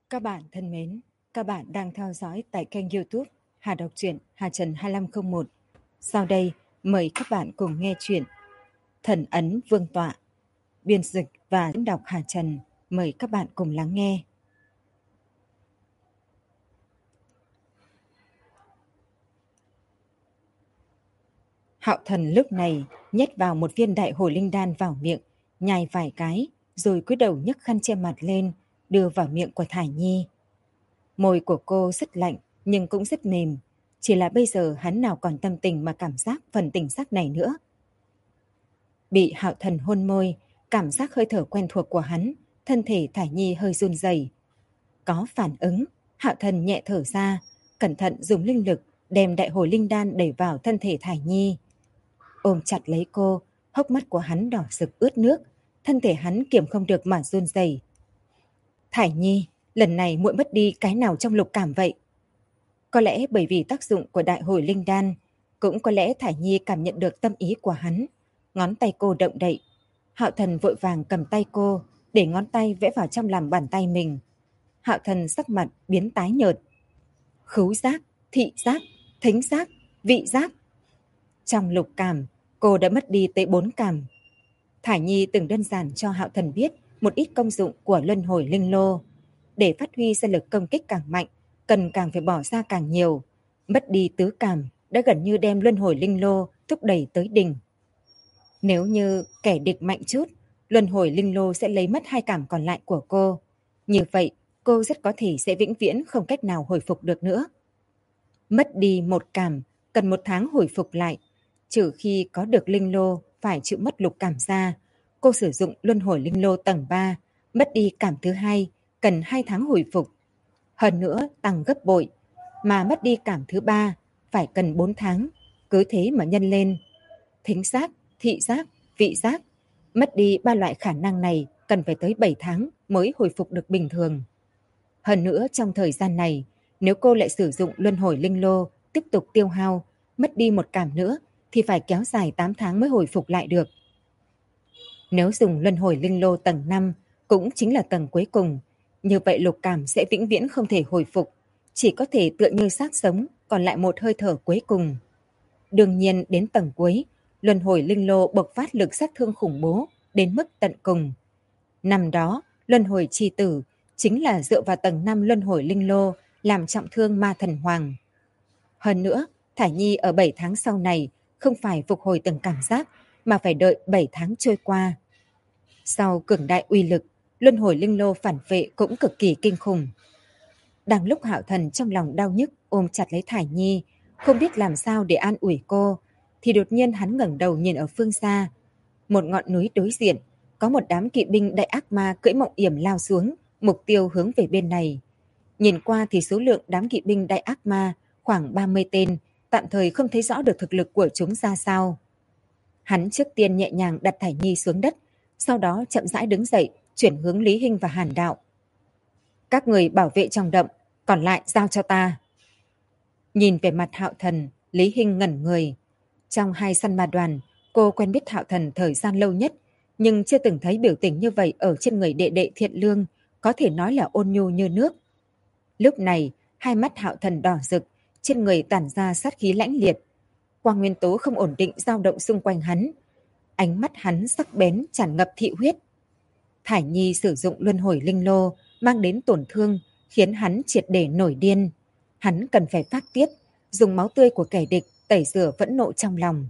Các bạn thân mến, các bạn đang theo dõi tại kênh YouTube Hà Đọc truyện Hà Trần 2501. Sau đây, mời các bạn cùng nghe chuyện Thần ấn Vương tọa, biên dịch và diễn đọc Hà Trần. Mời các bạn cùng lắng nghe. Hạo Thần lúc này nhét vào một viên đại hồ linh đan vào miệng, nhai vài cái, rồi cúi đầu nhấc khăn che mặt lên, đưa vào miệng của Thải Nhi. Môi của cô rất lạnh nhưng cũng rất mềm, chỉ là bây giờ hắn nào còn tâm tình mà cảm giác phần tình sắc này nữa. Bị Hạo Thần hôn môi, cảm giác hơi thở quen thuộc của hắn, thân thể Thải Nhi hơi run rẩy. Có phản ứng, Hạo Thần nhẹ thở ra, cẩn thận dùng linh lực đem đại hồ linh đan đẩy vào thân thể Thải Nhi. Ôm chặt lấy cô, hốc mắt của hắn đỏ rực ướt nước, thân thể hắn kiềm không được mà run rẩy. Thải Nhi, lần này muội mất đi cái nào trong lục cảm vậy? Có lẽ bởi vì tác dụng của đại hồi linh đan, cũng có lẽ Thải Nhi cảm nhận được tâm ý của hắn. Ngón tay cô động đậy. Hạo Thần vội vàng cầm tay cô, để ngón tay vẽ vào trong lòng bàn tay mình. Hạo Thần sắc mặt biến tái nhợt. Khứu giác, thị giác, thính giác, vị giác. Trong lục cảm, cô đã mất đi tới 4 cảm. Thải Nhi từng đơn giản cho Hạo Thần biết một ít công dụng của luân hồi linh lô. Để phát huy ra lực công kích càng mạnh, cần càng phải bỏ ra càng nhiều. Mất đi tứ cảm đã gần như đem luân hồi linh lô thúc đẩy tới đỉnh. Nếu như kẻ địch mạnh chút, luân hồi linh lô sẽ lấy mất 2 cảm còn lại của cô. Như vậy, cô rất có thể sẽ vĩnh viễn không cách nào hồi phục được nữa. Mất đi 1 cảm, cần 1 tháng hồi phục lại. Trừ khi có được linh lô phải chịu mất lục cảm ra, cô sử dụng luân hồi linh lô tầng 3, mất đi cảm thứ 2, cần 2 tháng hồi phục. Hơn nữa tăng gấp bội, mà mất đi cảm thứ 3 phải cần 4 tháng, cứ thế mà nhân lên. Thính giác, thị giác, vị giác, mất đi 3 loại khả năng này cần phải tới 7 tháng mới hồi phục được bình thường. Hơn nữa trong thời gian này, nếu cô lại sử dụng luân hồi linh lô tiếp tục tiêu hao, mất đi 1 cảm nữa thì phải kéo dài 8 tháng mới hồi phục lại được. Nếu dùng luân hồi linh lô tầng 5, cũng chính là tầng cuối cùng, như vậy lục cảm sẽ vĩnh viễn không thể hồi phục, chỉ có thể tựa như xác sống, còn lại một hơi thở cuối cùng. Đương nhiên đến tầng cuối, luân hồi linh lô bộc phát lực sát thương khủng bố đến mức tận cùng. Năm đó, luân hồi chi tử chính là dựa vào tầng 5 luân hồi linh lô làm trọng thương ma thần hoàng. Hơn nữa, Thải Nhi ở 7 tháng sau này không phải phục hồi từng cảm giác, mà phải đợi 7 tháng trôi qua. Sau cường đại uy lực, luân hồi linh lô phản vệ cũng cực kỳ kinh khủng. Đang lúc Hạo Thần trong lòng đau nhức ôm chặt lấy Thải Nhi, không biết làm sao để an ủi cô, thì đột nhiên hắn ngẩng đầu nhìn ở phương xa. Một ngọn núi đối diện, có một đám kỵ binh đại ác ma cưỡi mộng yểm lao xuống, mục tiêu hướng về bên này. Nhìn qua thì số lượng đám kỵ binh đại ác ma khoảng 30 tên, tạm thời không thấy rõ được thực lực của chúng ra sao. Hắn trước tiên nhẹ nhàng đặt Thải Nhi xuống đất, sau đó chậm rãi đứng dậy, chuyển hướng Lý Hinh và Hàn Đạo. Các người bảo vệ trong động, còn lại giao cho ta. Nhìn về mặt Hạo Thần, Lý Hinh ngẩn người. Trong 2 săn ma đoàn, cô quen biết Hạo Thần thời gian lâu nhất, nhưng chưa từng thấy biểu tình như vậy ở trên người đệ đệ thiện lương, có thể nói là ôn nhu như nước. Lúc này, 2 mắt Hạo Thần đỏ rực, trên người tản ra sát khí lãnh liệt. Quang nguyên tố không ổn định dao động xung quanh hắn. Ánh mắt hắn sắc bén tràn ngập thị huyết. Thải Nhi sử dụng luân hồi linh lô mang đến tổn thương, khiến hắn triệt để nổi điên. Hắn cần phải phát tiết, dùng máu tươi của kẻ địch tẩy rửa phẫn nộ trong lòng.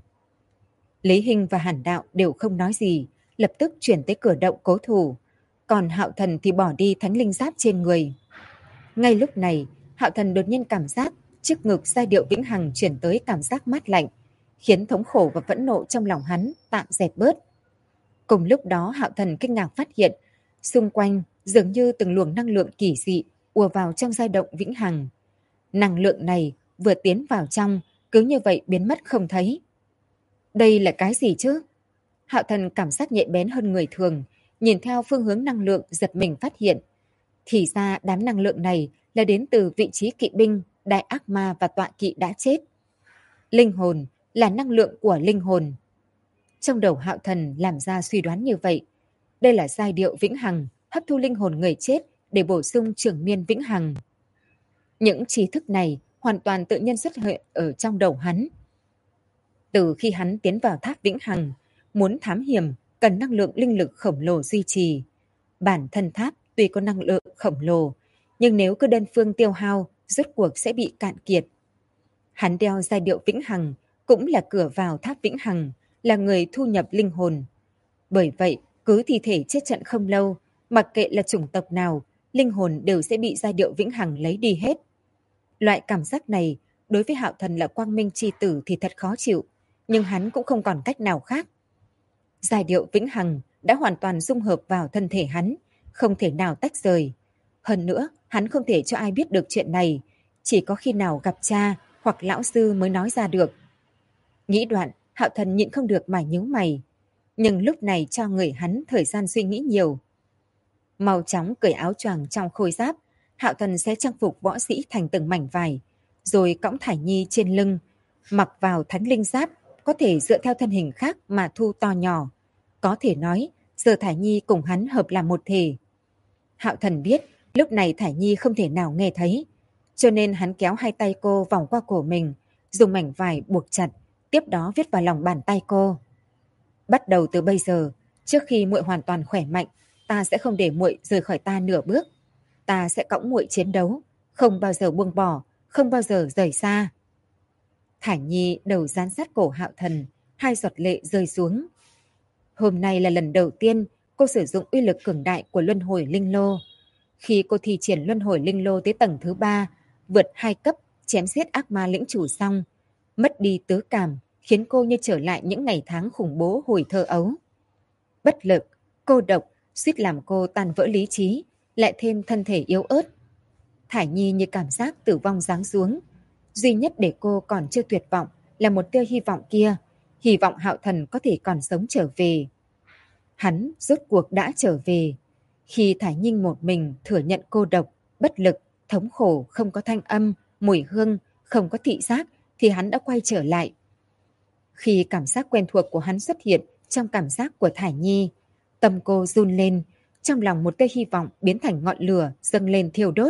Lý Hinh và Hàn Đạo đều không nói gì, lập tức chuyển tới cửa động cố thủ. Còn Hạo Thần thì bỏ đi thánh linh giáp trên người. Ngay lúc này, Hạo Thần đột nhiên cảm giác trước ngực giai điệu vĩnh hằng chuyển tới cảm giác mát lạnh, khiến thống khổ và phẫn nộ trong lòng hắn tạm dẹp bớt. Cùng lúc đó Hạo Thần kinh ngạc phát hiện, xung quanh dường như từng luồng năng lượng kỳ dị ùa vào trong giai động vĩnh hằng. Năng lượng này vừa tiến vào trong, cứ như vậy biến mất không thấy. Đây là cái gì chứ? Hạo Thần cảm giác nhạy bén hơn người thường, nhìn theo phương hướng năng lượng giật mình phát hiện. Thì ra đám năng lượng này là đến từ vị trí kỵ binh, đại ác ma và tọa kỵ đã chết. Linh hồn là năng lượng của linh hồn. Trong đầu Hạo Thần làm ra suy đoán như vậy. Đây là giai điệu vĩnh hằng, hấp thu linh hồn người chết để bổ sung trường miên vĩnh hằng. Những trí thức này hoàn toàn tự nhiên xuất hiện ở trong đầu hắn. Từ khi hắn tiến vào tháp vĩnh hằng, muốn thám hiểm cần năng lượng linh lực khổng lồ duy trì. Bản thân tháp tuy có năng lượng khổng lồ, nhưng nếu cứ đơn phương tiêu hao, rốt cuộc sẽ bị cạn kiệt. Hắn đeo giai điệu vĩnh hằng, cũng là cửa vào tháp vĩnh hằng, là người thu nhập linh hồn. Bởi vậy, cứ thi thể chết trận không lâu, mặc kệ là chủng tộc nào, linh hồn đều sẽ bị giai điệu vĩnh hằng lấy đi hết. Loại cảm giác này, đối với Hạo Thần là quang minh chi tử thì thật khó chịu, nhưng hắn cũng không còn cách nào khác. Giai điệu vĩnh hằng đã hoàn toàn dung hợp vào thân thể hắn, không thể nào tách rời. Hơn nữa, hắn không thể cho ai biết được chuyện này, chỉ có khi nào gặp cha hoặc lão sư mới nói ra được. Nghĩ đoạn, Hạo Thần nhịn không được mà nhíu mày. Nhưng lúc này cho người hắn thời gian suy nghĩ nhiều. Mau chóng cởi áo choàng trong khôi giáp, Hạo Thần sẽ trang phục võ sĩ thành từng mảnh vải, rồi cõng Thải Nhi trên lưng, mặc vào thánh linh giáp, có thể dựa theo thân hình khác mà thu to nhỏ. Có thể nói, giờ Thải Nhi cùng hắn hợp làm một thể. Hạo Thần biết, lúc này Thải Nhi không thể nào nghe thấy, cho nên hắn kéo hai tay cô vòng qua cổ mình, dùng mảnh vải buộc chặt, tiếp đó viết vào lòng bàn tay cô. Bắt đầu từ bây giờ, trước khi muội hoàn toàn khỏe mạnh, ta sẽ không để muội rời khỏi ta nửa bước. Ta sẽ cõng muội chiến đấu, không bao giờ buông bỏ, không bao giờ rời xa. Thải Nhi đầu dán sát cổ Hạo Thần, hai giọt lệ rơi xuống. Hôm nay là lần đầu tiên cô sử dụng uy lực cường đại của luân hồi linh lô. Khi cô thi triển luân hồi linh lô tới tầng thứ 3, vượt 2 cấp, chém giết ác ma lĩnh chủ xong, mất đi tứ cảm, khiến cô như trở lại những ngày tháng khủng bố hồi thơ ấu. Bất lực, cô độc, suýt làm cô tan vỡ lý trí, lại thêm thân thể yếu ớt. Thải Nhi như cảm giác tử vong giáng xuống. Duy nhất để cô còn chưa tuyệt vọng là một tia hy vọng kia, hy vọng Hạo Thần có thể còn sống trở về. Hắn rốt cuộc đã trở về. Khi Thải Nhi một mình thừa nhận cô độc, bất lực, thống khổ, không có thanh âm, mùi hương, không có thị giác, thì hắn đã quay trở lại. Khi cảm giác quen thuộc của hắn xuất hiện trong cảm giác của Thải Nhi, tâm cô run lên, trong lòng một tia hy vọng biến thành ngọn lửa dâng lên thiêu đốt.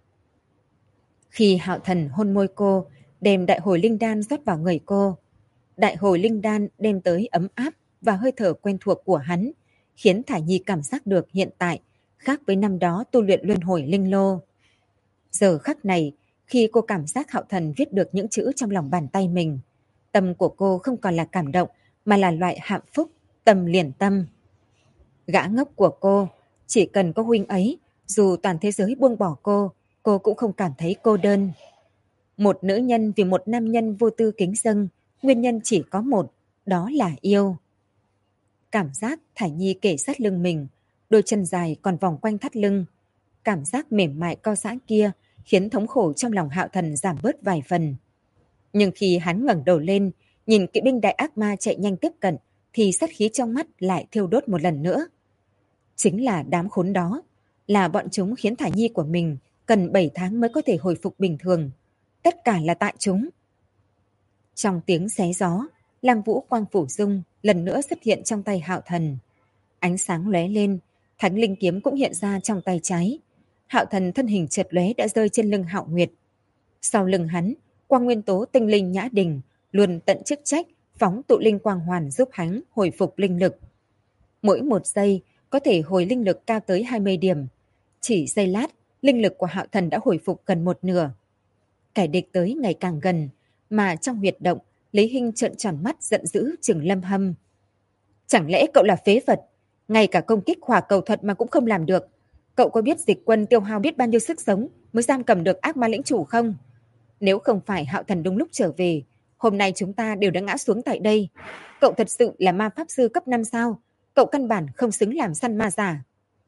Khi Hạo Thần hôn môi cô, đem đại hồi linh đan rót vào người cô. Đại hồi linh đan đem tới ấm áp và hơi thở quen thuộc của hắn, khiến Thải Nhi cảm giác được hiện tại khác với năm đó tu luyện luân hồi linh lô. Giờ khắc này, khi cô cảm giác Hạo Thần viết được những chữ trong lòng bàn tay mình, tâm của cô không còn là cảm động mà là loại hạnh phúc, tâm liền tâm. Gã ngốc của cô, chỉ cần có huynh ấy, dù toàn thế giới buông bỏ cô cũng không cảm thấy cô đơn. Một nữ nhân vì một nam nhân vô tư kính dâng, nguyên nhân chỉ có một, đó là yêu. Cảm giác Thải Nhi kể sát lưng mình, đôi chân dài còn vòng quanh thắt lưng. Cảm giác mềm mại co giãn kia khiến thống khổ trong lòng Hạo Thần giảm bớt vài phần. Nhưng khi hắn ngẩng đầu lên, nhìn kỵ binh đại ác ma chạy nhanh tiếp cận, thì sát khí trong mắt lại thiêu đốt một lần nữa. Chính là đám khốn đó, là bọn chúng khiến Thải Nhi của mình cần 7 tháng mới có thể hồi phục bình thường. Tất cả là tại chúng. Trong tiếng xé gió, Lăng Vũ quang phủ dung lần nữa xuất hiện trong tay Hạo Thần. Ánh sáng lóe lên, thánh linh kiếm cũng hiện ra trong tay trái. Hạo Thần thân hình chợt lóe đã rơi trên lưng Hạo Nguyệt. Sau lưng hắn, quang nguyên tố tinh linh nhã đình luôn tận chức trách phóng tụ linh quang hoàn giúp hắn hồi phục linh lực. Mỗi một giây có thể hồi linh lực cao tới 20 điểm. Chỉ giây lát, linh lực của Hạo Thần đã hồi phục gần một nửa. Kẻ địch tới ngày càng gần, mà trong huyệt động, Lý Hinh trợn tròn mắt giận dữ chừng Lâm Hâm. Chẳng lẽ cậu là phế vật, ngay cả công kích hỏa cầu thuật mà cũng không làm được? Cậu có biết Dịch Quân tiêu hao biết bao nhiêu sức sống mới giam cầm được ác ma lĩnh chủ không? Nếu không phải Hạo Thần đúng lúc trở về, hôm nay chúng ta đều đã ngã xuống tại đây. Cậu thật sự là ma pháp sư cấp 5 sao? Cậu căn bản không xứng làm săn ma giả.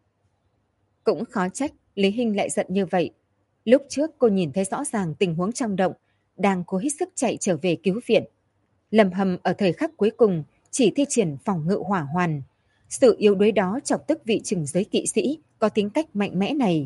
Cũng khó trách Lý Hinh lại giận như vậy. Lúc trước cô nhìn thấy rõ ràng tình huống trong động, đang cố hết sức chạy trở về cứu viện. Lâm Hâm ở thời khắc cuối cùng chỉ thi triển phòng ngự hỏa hoàn. Sự yếu đuối đó chọc tức vị trừng giới kỵ sĩ có tính cách mạnh mẽ này.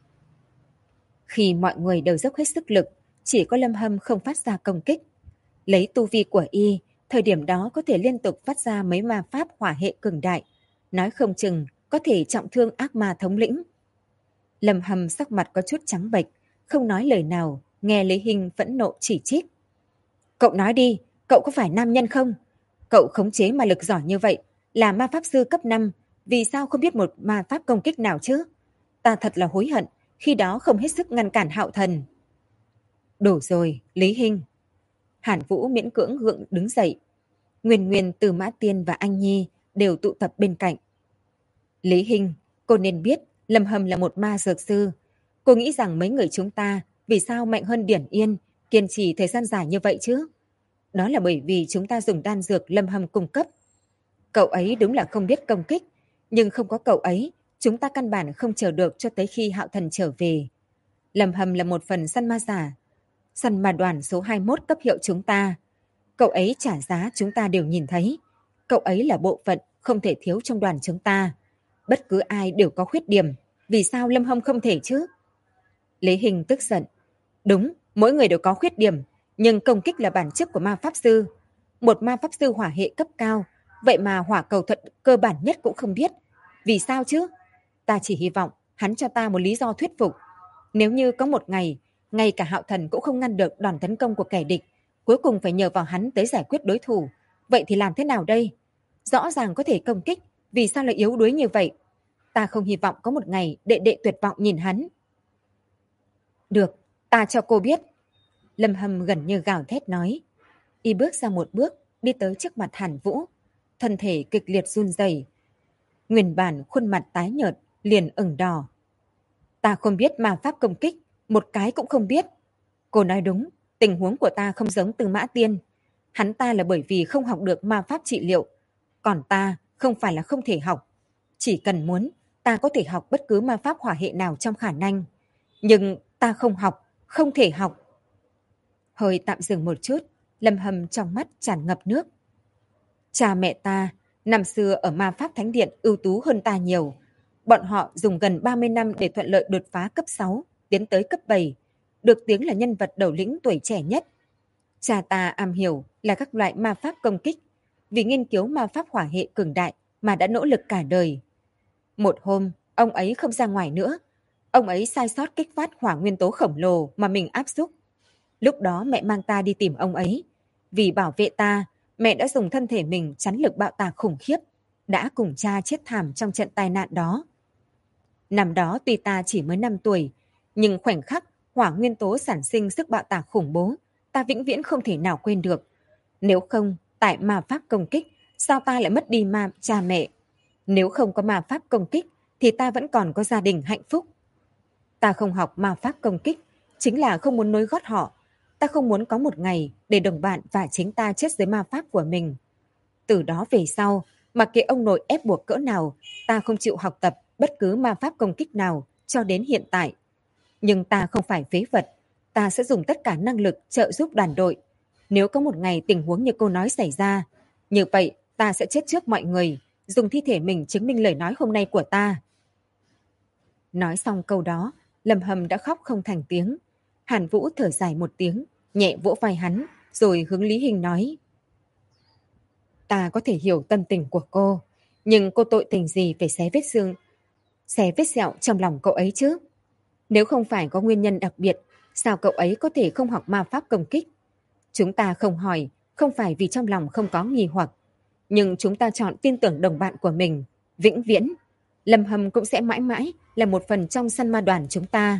Khi mọi người đều dốc hết sức lực, chỉ có Lâm Hâm không phát ra công kích. Lấy tu vi của y, thời điểm đó có thể liên tục phát ra mấy ma pháp hỏa hệ cường đại, nói không chừng có thể trọng thương ác ma thống lĩnh. Lâm Hâm sắc mặt có chút trắng bệch, không nói lời nào, nghe Lý Hinh phẫn nộ chỉ trích. Cậu nói đi, cậu có phải nam nhân không? Cậu khống chế ma lực giỏi như vậy, là ma pháp sư cấp 5, vì sao không biết một ma pháp công kích nào chứ? Ta thật là hối hận, khi đó không hết sức ngăn cản Hạo Thần. Đủ rồi, Lý Hinh. Hàn Vũ miễn cưỡng gượng đứng dậy. Nguyên Nguyên, Từ Mã Tiên và Anh Nhi đều tụ tập bên cạnh. Lý Hinh, cô nên biết Lâm Hâm là một ma dược sư. Cô nghĩ rằng mấy người chúng ta vì sao mạnh hơn Điển Yên, kiên trì thời gian dài như vậy chứ? Đó là bởi vì chúng ta dùng đan dược Lâm Hâm cung cấp. Cậu ấy đúng là không biết công kích, nhưng không có cậu ấy, chúng ta căn bản không chờ được cho tới khi Hạo Thần trở về. Lâm Hâm là một phần săn ma giả, săn ma đoàn số 21 cấp hiệu chúng ta. Cậu ấy trả giá chúng ta đều nhìn thấy. Cậu ấy là bộ phận không thể thiếu trong đoàn chúng ta. Bất cứ ai đều có khuyết điểm, vì sao Lâm Hâm không thể chứ? Lý Hình tức giận. Đúng, mỗi người đều có khuyết điểm, nhưng công kích là bản chất của ma pháp sư. Một ma pháp sư hỏa hệ cấp cao, vậy mà hỏa cầu thuật cơ bản nhất cũng không biết. Vì sao chứ? Ta chỉ hy vọng hắn cho ta một lý do thuyết phục. Nếu như có một ngày, ngay cả Hạo Thần cũng không ngăn được đòn tấn công của kẻ địch, cuối cùng phải nhờ vào hắn tới giải quyết đối thủ, vậy thì làm thế nào đây? Rõ ràng có thể công kích, vì sao lại yếu đuối như vậy? Ta không hy vọng có một ngày đệ đệ tuyệt vọng nhìn hắn. Được, ta cho cô biết. Lâm Hâm gần như gào thét nói. Y bước ra một bước, đi tới trước mặt Hàn Vũ. Thân thể kịch liệt run rẩy. Nguyên bản khuôn mặt tái nhợt, liền ửng đỏ. Ta không biết ma pháp công kích, một cái cũng không biết. Cô nói đúng, tình huống của ta không giống Từ Mã Tiên. Hắn ta là bởi vì không học được ma pháp trị liệu. Còn ta không phải là không thể học. Chỉ cần muốn, ta có thể học bất cứ ma pháp hỏa hệ nào trong khả năng. Nhưng ta không học, không thể học. Hơi tạm dừng một chút, Lâm Hâm trong mắt tràn ngập nước. Cha mẹ ta, năm xưa ở ma pháp thánh điện ưu tú hơn ta nhiều. Bọn họ dùng gần 30 năm để thuận lợi đột phá cấp 6, tiến tới cấp 7, được tiếng là nhân vật đầu lĩnh tuổi trẻ nhất. Cha ta am hiểu là các loại ma pháp công kích, vì nghiên cứu ma pháp hỏa hệ cường đại mà đã nỗ lực cả đời. Một hôm, ông ấy không ra ngoài nữa. Ông ấy sai sót kích phát hỏa nguyên tố khổng lồ mà mình áp xúc. Lúc đó mẹ mang ta đi tìm ông ấy. Vì bảo vệ ta, mẹ đã dùng thân thể mình chắn lực bạo tạc khủng khiếp, đã cùng cha chết thảm trong trận tai nạn đó. Năm đó tuy ta chỉ mới 5 tuổi, nhưng khoảnh khắc hỏa nguyên tố sản sinh sức bạo tạc khủng bố, ta vĩnh viễn không thể nào quên được. Nếu không, tại ma pháp công kích, sao ta lại mất đi cha mẹ? Nếu không có ma pháp công kích, thì ta vẫn còn có gia đình hạnh phúc. Ta không học ma pháp công kích, chính là không muốn nối gót họ. Ta không muốn có một ngày để đồng bạn và chính ta chết dưới ma pháp của mình. Từ đó về sau, mặc kệ ông nội ép buộc cỡ nào, ta không chịu học tập bất cứ ma pháp công kích nào cho đến hiện tại. Nhưng ta không phải phế vật, ta sẽ dùng tất cả năng lực trợ giúp đoàn đội. Nếu có một ngày tình huống như cô nói xảy ra, như vậy ta sẽ chết trước mọi người, dùng thi thể mình chứng minh lời nói hôm nay của ta. Nói xong câu đó, Lâm Hâm đã khóc không thành tiếng. Hàn Vũ thở dài một tiếng, nhẹ vỗ vai hắn, rồi hướng Lý Hình nói. Ta có thể hiểu tâm tình của cô, nhưng cô tội tình gì phải xé vết sẹo trong lòng cậu ấy chứ? Nếu không phải có nguyên nhân đặc biệt, sao cậu ấy có thể không học ma pháp công kích? Chúng ta không hỏi, không phải vì trong lòng không có nghi hoặc, nhưng chúng ta chọn tin tưởng đồng bạn của mình, vĩnh viễn. Lâm Hâm cũng sẽ mãi mãi là một phần trong săn ma đoàn chúng ta.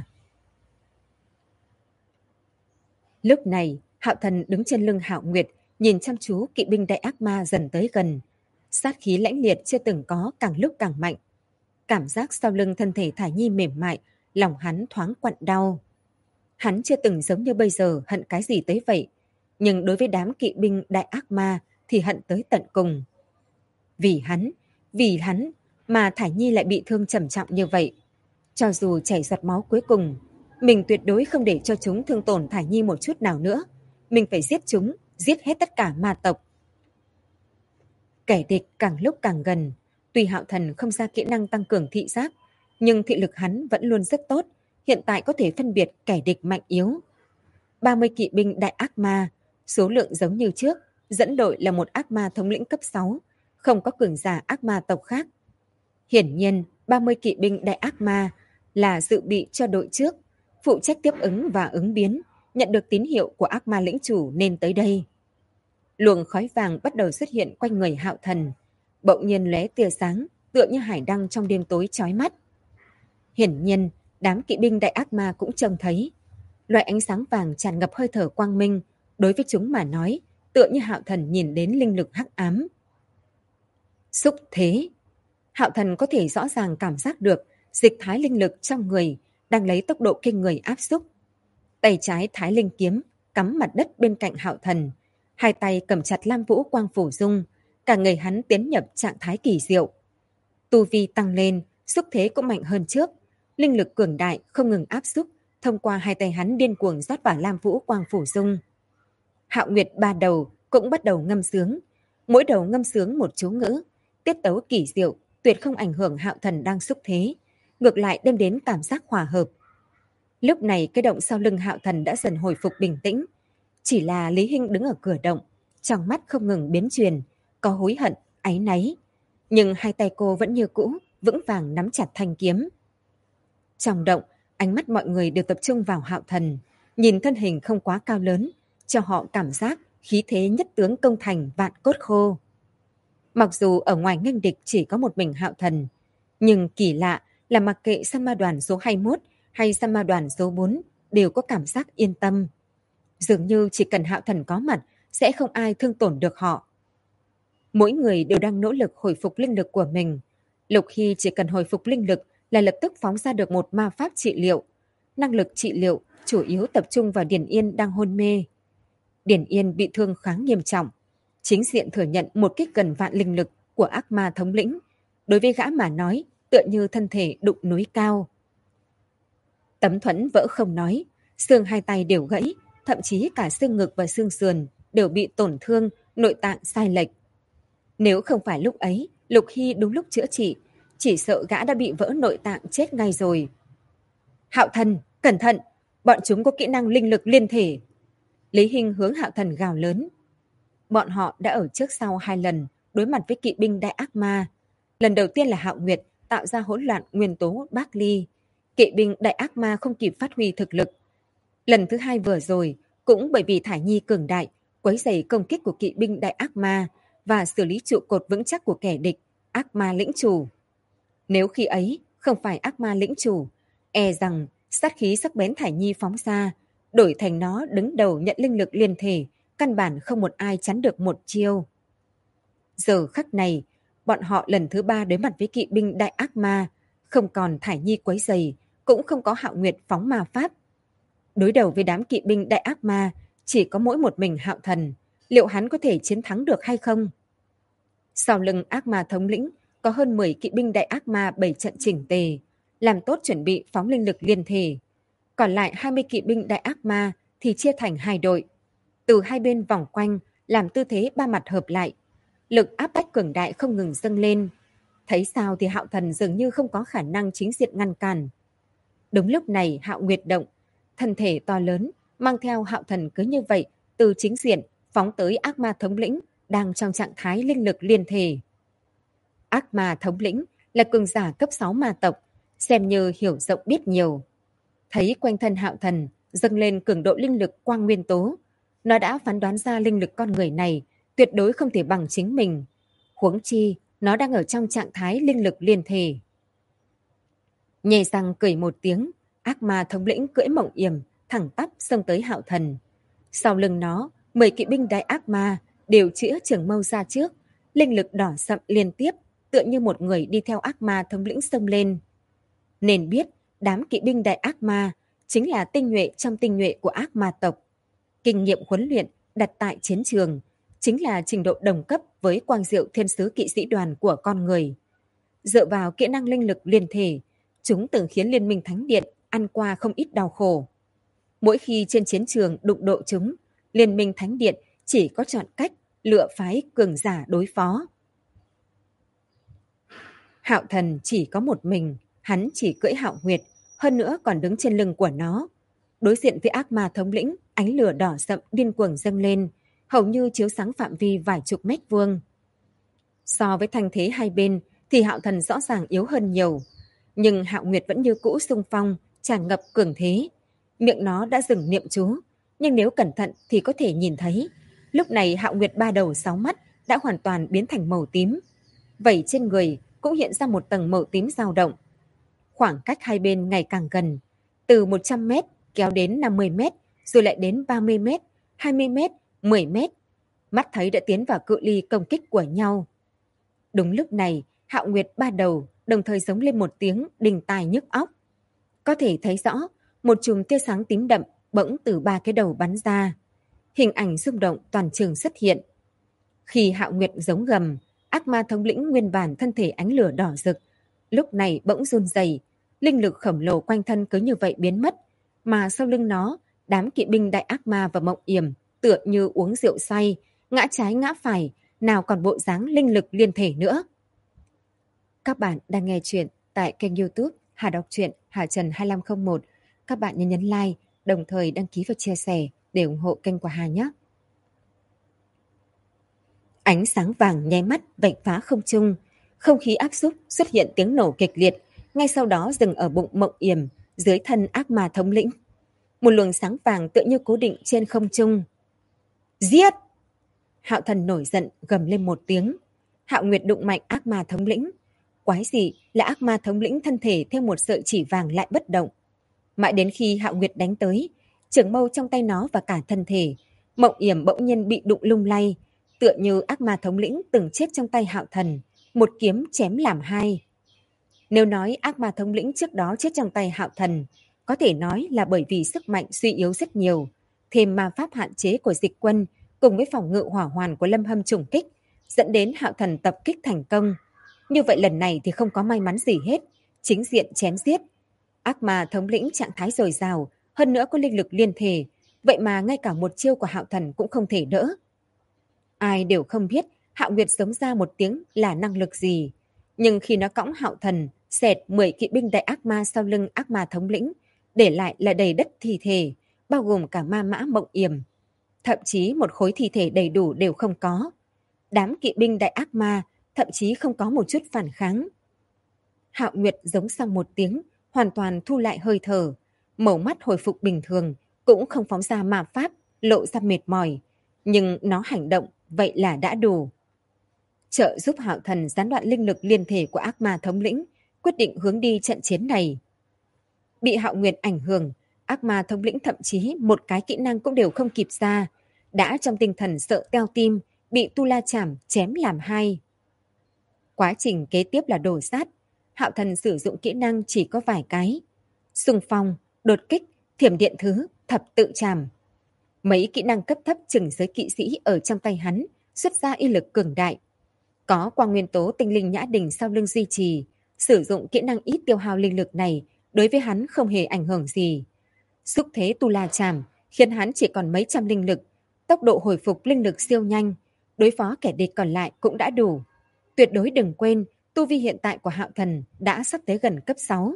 Lúc này, Hạo Thần đứng trên lưng Hạo Nguyệt, nhìn chăm chú kỵ binh đại ác ma dần tới gần. Sát khí lãnh liệt chưa từng có càng lúc càng mạnh. Cảm giác sau lưng thân thể Thải Nhi mềm mại, lòng hắn thoáng quặn đau. Hắn chưa từng giống như bây giờ hận cái gì tới vậy, nhưng đối với đám kỵ binh đại ác ma thì hận tới tận cùng. Vì hắn mà Thải Nhi lại bị thương trầm trọng như vậy. Cho dù chảy giọt máu cuối cùng, mình tuyệt đối không để cho chúng thương tổn Thải Nhi một chút nào nữa. Mình phải giết chúng, giết hết tất cả ma tộc. Kẻ địch càng lúc càng gần. Tuy Hạo Thần không ra kỹ năng tăng cường thị giác, nhưng thị lực hắn vẫn luôn rất tốt. Hiện tại có thể phân biệt kẻ địch mạnh yếu. 30 kỵ binh đại ác ma, số lượng giống như trước, dẫn đội là một ác ma thống lĩnh cấp 6, không có cường giả ác ma tộc khác. Hiển nhiên, 30 kỵ binh đại ác ma là dự bị cho đội trước, phụ trách tiếp ứng và ứng biến, nhận được tín hiệu của ác ma lĩnh chủ nên tới đây. Luồng khói vàng bắt đầu xuất hiện quanh người Hạo Thần, bỗng nhiên lóe tia sáng, tựa như hải đăng trong đêm tối chói mắt. Hiển nhiên, đám kỵ binh đại ác ma cũng trông thấy. Loại ánh sáng vàng tràn ngập hơi thở quang minh, đối với chúng mà nói, tựa như Hạo Thần nhìn đến linh lực hắc ám. Xúc thế. Hạo Thần có thể rõ ràng cảm giác được dịch thái linh lực trong người đang lấy tốc độ kinh người áp xúc. Tay trái thái linh kiếm cắm mặt đất bên cạnh Hạo Thần, hai tay cầm chặt Lam Vũ Quang Phủ Dung, cả người hắn tiến nhập trạng thái kỳ diệu. Tu vi tăng lên, xúc thế cũng mạnh hơn trước, linh lực cường đại không ngừng áp xúc, thông qua hai tay hắn điên cuồng rót vào Lam Vũ Quang Phủ Dung. Hạo Nguyệt ba đầu cũng bắt đầu ngâm sướng, mỗi đầu ngâm sướng một chú ngữ, tiết tấu kỳ diệu, tuyệt không ảnh hưởng Hạo Thần đang xúc thế, ngược lại đem đến cảm giác hòa hợp. Lúc này cái động sau lưng Hạo Thần đã dần hồi phục bình tĩnh, chỉ là Lý Hinh đứng ở cửa động, trong mắt không ngừng biến chuyển, có hối hận, áy náy, nhưng hai tay cô vẫn như cũ, vững vàng nắm chặt thanh kiếm. Trong động, ánh mắt mọi người đều tập trung vào Hạo Thần, nhìn thân hình không quá cao lớn, cho họ cảm giác khí thế nhất tướng công thành vạn cốt khô. Mặc dù ở ngoài nghênh địch chỉ có một mình Hạo Thần, nhưng kỳ lạ là mặc kệ Săn Ma đoàn số 21 hay Săn Ma đoàn số 4 đều có cảm giác yên tâm. Dường như chỉ cần Hạo Thần có mặt sẽ không ai thương tổn được họ. Mỗi người đều đang nỗ lực hồi phục linh lực của mình. Lục Hy chỉ cần hồi phục linh lực là lập tức phóng ra được một ma pháp trị liệu. Năng lực trị liệu chủ yếu tập trung vào Điển Yên đang hôn mê. Điển Yên bị thương khá nghiêm trọng, chính diện thừa nhận một kích gần vạn linh lực của ác ma thống lĩnh. Đối với gã mà nói, tựa như thân thể đụng núi cao. Tấm Thuẫn vỡ không nói, xương hai tay đều gãy, thậm chí cả xương ngực và xương sườn đều bị tổn thương, nội tạng sai lệch. Nếu không phải lúc ấy, Lục Hy đúng lúc chữa trị, chỉ sợ gã đã bị vỡ nội tạng chết ngay rồi. Hạo Thần, cẩn thận, bọn chúng có kỹ năng linh lực liên thể. Lý Hinh hướng Hạo Thần gào lớn. Bọn họ đã ở trước sau hai lần đối mặt với kỵ binh đại ác ma. Lần đầu tiên là Hạo Nguyệt tạo ra hỗn loạn nguyên tố Bác Ly. Kỵ binh đại ác ma không kịp phát huy thực lực. Lần thứ hai vừa rồi cũng bởi vì Thải Nhi cường đại, quấy rầy công kích của kỵ binh đại ác ma và xử lý trụ cột vững chắc của kẻ địch, ác ma lĩnh chủ. Nếu khi ấy không phải ác ma lĩnh chủ, e rằng sát khí sắc bén Thải Nhi phóng ra, đổi thành nó đứng đầu nhận linh lực liên thể, căn bản không một ai chắn được một chiêu. Giờ khắc này, bọn họ lần thứ ba đối mặt với kỵ binh đại ác ma, không còn Thải Nhi quấy rầy, cũng không có Hạo Nguyệt phóng ma pháp. Đối đầu với đám kỵ binh đại ác ma, chỉ có mỗi một mình Hạo Thần, liệu hắn có thể chiến thắng được hay không? Sau lưng ác ma thống lĩnh, có hơn 10 kỵ binh đại ác ma bày trận chỉnh tề, làm tốt chuẩn bị phóng linh lực liên thể. Còn lại 20 kỵ binh đại ác ma thì chia thành hai đội. Từ hai bên vòng quanh, làm tư thế ba mặt hợp lại. Lực áp bách cường đại không ngừng dâng lên. Thấy sao thì Hạo Thần dường như không có khả năng chính diện ngăn cản. Đúng lúc này Hạo Nguyệt động, thân thể to lớn, mang theo Hạo Thần cứ như vậy, từ chính diện phóng tới ác ma thống lĩnh, đang trong trạng thái linh lực liên thể. Ác ma thống lĩnh là cường giả cấp 6 ma tộc, xem như hiểu rộng biết nhiều. Thấy quanh thân Hạo Thần dâng lên cường độ linh lực quang nguyên tố, nó đã phán đoán ra linh lực con người này tuyệt đối không thể bằng chính mình. Huống chi, nó đang ở trong trạng thái linh lực liên thể. Nhè răng cười một tiếng, ác ma thống lĩnh cưỡi Mộng Yểm thẳng tắp xông tới Hạo Thần. Sau lưng nó, 10 kỵ binh đại ác ma đều chĩa trường mâu ra trước, linh lực đỏ sậm liên tiếp, tựa như một người đi theo ác ma thống lĩnh xông lên. Nên biết, đám kỵ binh đại ác ma chính là tinh nhuệ trong tinh nhuệ của ác ma tộc. Kinh nghiệm huấn luyện đặt tại chiến trường chính là trình độ đồng cấp với quang diệu thiên sứ kỵ sĩ đoàn của con người. Dựa vào kỹ năng linh lực liên thể, chúng từng khiến Liên minh Thánh Điện ăn qua không ít đau khổ. Mỗi khi trên chiến trường đụng độ chúng, Liên minh Thánh Điện chỉ có chọn cách lựa phái cường giả đối phó. Hạo Thần chỉ có một mình, hắn chỉ cưỡi Hạo Nguyệt, hơn nữa còn đứng trên lưng của nó. Đối diện với ác ma thống lĩnh, ánh lửa đỏ sậm điên cuồng dâng lên, hầu như chiếu sáng phạm vi vài chục mét vuông. So với thanh thế hai bên thì Hạo Thần rõ ràng yếu hơn nhiều. Nhưng Hạo Nguyệt vẫn như cũ xung phong, tràn ngập cường thế. Miệng nó đã dừng niệm chú, nhưng nếu cẩn thận thì có thể nhìn thấy. Lúc này Hạo Nguyệt ba đầu sáu mắt đã hoàn toàn biến thành màu tím. Vảy trên người cũng hiện ra một tầng màu tím dao động. Khoảng cách hai bên ngày càng gần, từ 100 mét kéo đến 50 mét, rồi lại đến 30 mét, 20 mét, 10 mét. Mắt thấy đã tiến vào cự ly công kích của nhau. Đúng lúc này, Hạo Nguyệt ba đầu đồng thời giống lên một tiếng đình tai nhức óc. Có thể thấy rõ, một chùm tia sáng tím đậm bỗng từ ba cái đầu bắn ra. Hình ảnh rung động toàn trường xuất hiện. Khi Hạo Nguyệt giống gầm, ác ma thống lĩnh nguyên bản thân thể ánh lửa đỏ rực, lúc này bỗng run rẩy, linh lực khổng lồ quanh thân cứ như vậy biến mất, mà sau lưng nó, đám kỵ binh đại ác ma và Mộng Yểm tựa như uống rượu say, ngã trái ngã phải, nào còn bộ dáng linh lực liên thể nữa. Các bạn đang nghe chuyện tại kênh YouTube Hà Đọc truyện Hà Trần 2501. Các bạn nhấn like, đồng thời đăng ký và chia sẻ để ủng hộ kênh của Hà nhé. Ánh sáng vàng nháy mắt vạch phá không trung, không khí áp xúc xuất hiện tiếng nổ kịch liệt, ngay sau đó dừng ở bụng Mộng Yểm, dưới thân ác ma thống lĩnh. Một luồng sáng vàng tựa như cố định trên không trung. Giết! Hạo Thần nổi giận gầm lên một tiếng. Hạo Nguyệt đụng mạnh ác ma thống lĩnh. Quái gì là ác ma thống lĩnh thân thể theo một sợi chỉ vàng lại bất động. Mãi đến khi Hạo Nguyệt đánh tới, trường mâu trong tay nó và cả thân thể, Mộng Yểm bỗng nhiên bị đụng lung lay, tựa như ác ma thống lĩnh từng chết trong tay Hạo Thần, một kiếm chém làm hai. Nếu nói ác ma thống lĩnh trước đó chết trong tay Hạo Thần, có thể nói là bởi vì sức mạnh suy yếu rất nhiều, thêm ma pháp hạn chế của Dịch Quân cùng với phòng ngự hỏa hoàn của Lâm Hâm trùng kích, dẫn đến Hạo Thần tập kích thành công. Như vậy lần này thì không có may mắn gì hết, chính diện chém giết. Ác ma thống lĩnh trạng thái dồi dào, hơn nữa có linh lực liên thể, vậy mà ngay cả một chiêu của Hạo Thần cũng không thể đỡ. Ai đều không biết Hạo Nguyệt giống ra một tiếng là năng lực gì, nhưng khi nó cõng Hạo Thần xẹt 10 kỵ binh đại ác ma sau lưng ác ma thống lĩnh, để lại là đầy đất thi thể, bao gồm cả ma mã Mộng Yểm. Thậm chí một khối thi thể đầy đủ đều không có. Đám kỵ binh đại ác ma thậm chí không có một chút phản kháng. Hạo Nguyệt giống sang một tiếng, hoàn toàn thu lại hơi thở, màu mắt hồi phục bình thường, cũng không phóng ra ma pháp, lộ ra mệt mỏi. Nhưng nó hành động, vậy là đã đủ. Trợ giúp Hạo Thần gián đoạn linh lực liên thể của ác ma thống lĩnh, quyết định hướng đi trận chiến này. Bị Hạo Nguyệt ảnh hưởng, ác ma thống lĩnh thậm chí một cái kỹ năng cũng đều không kịp ra, đã trong tinh thần sợ teo tim, bị Tu La Chảm chém làm hai. Quá trình kế tiếp là đổ sát. Hạo Thần sử dụng kỹ năng chỉ có vài cái: xung phong, đột kích, thiểm điện thứ, thập tự chảm. Mấy kỹ năng cấp thấp chừng giới kỵ sĩ ở trong tay hắn xuất ra uy lực cường đại. Có quang nguyên tố tinh linh nhã đình sau lưng duy trì, sử dụng kỹ năng ít tiêu hao linh lực này đối với hắn không hề ảnh hưởng gì. Xúc thế Tu La Chảm khiến hắn chỉ còn mấy trăm linh lực, tốc độ hồi phục linh lực siêu nhanh, đối phó kẻ địch còn lại cũng đã đủ. Tuyệt đối đừng quên, tu vi hiện tại của Hạo Thần đã sắp tới gần cấp 6.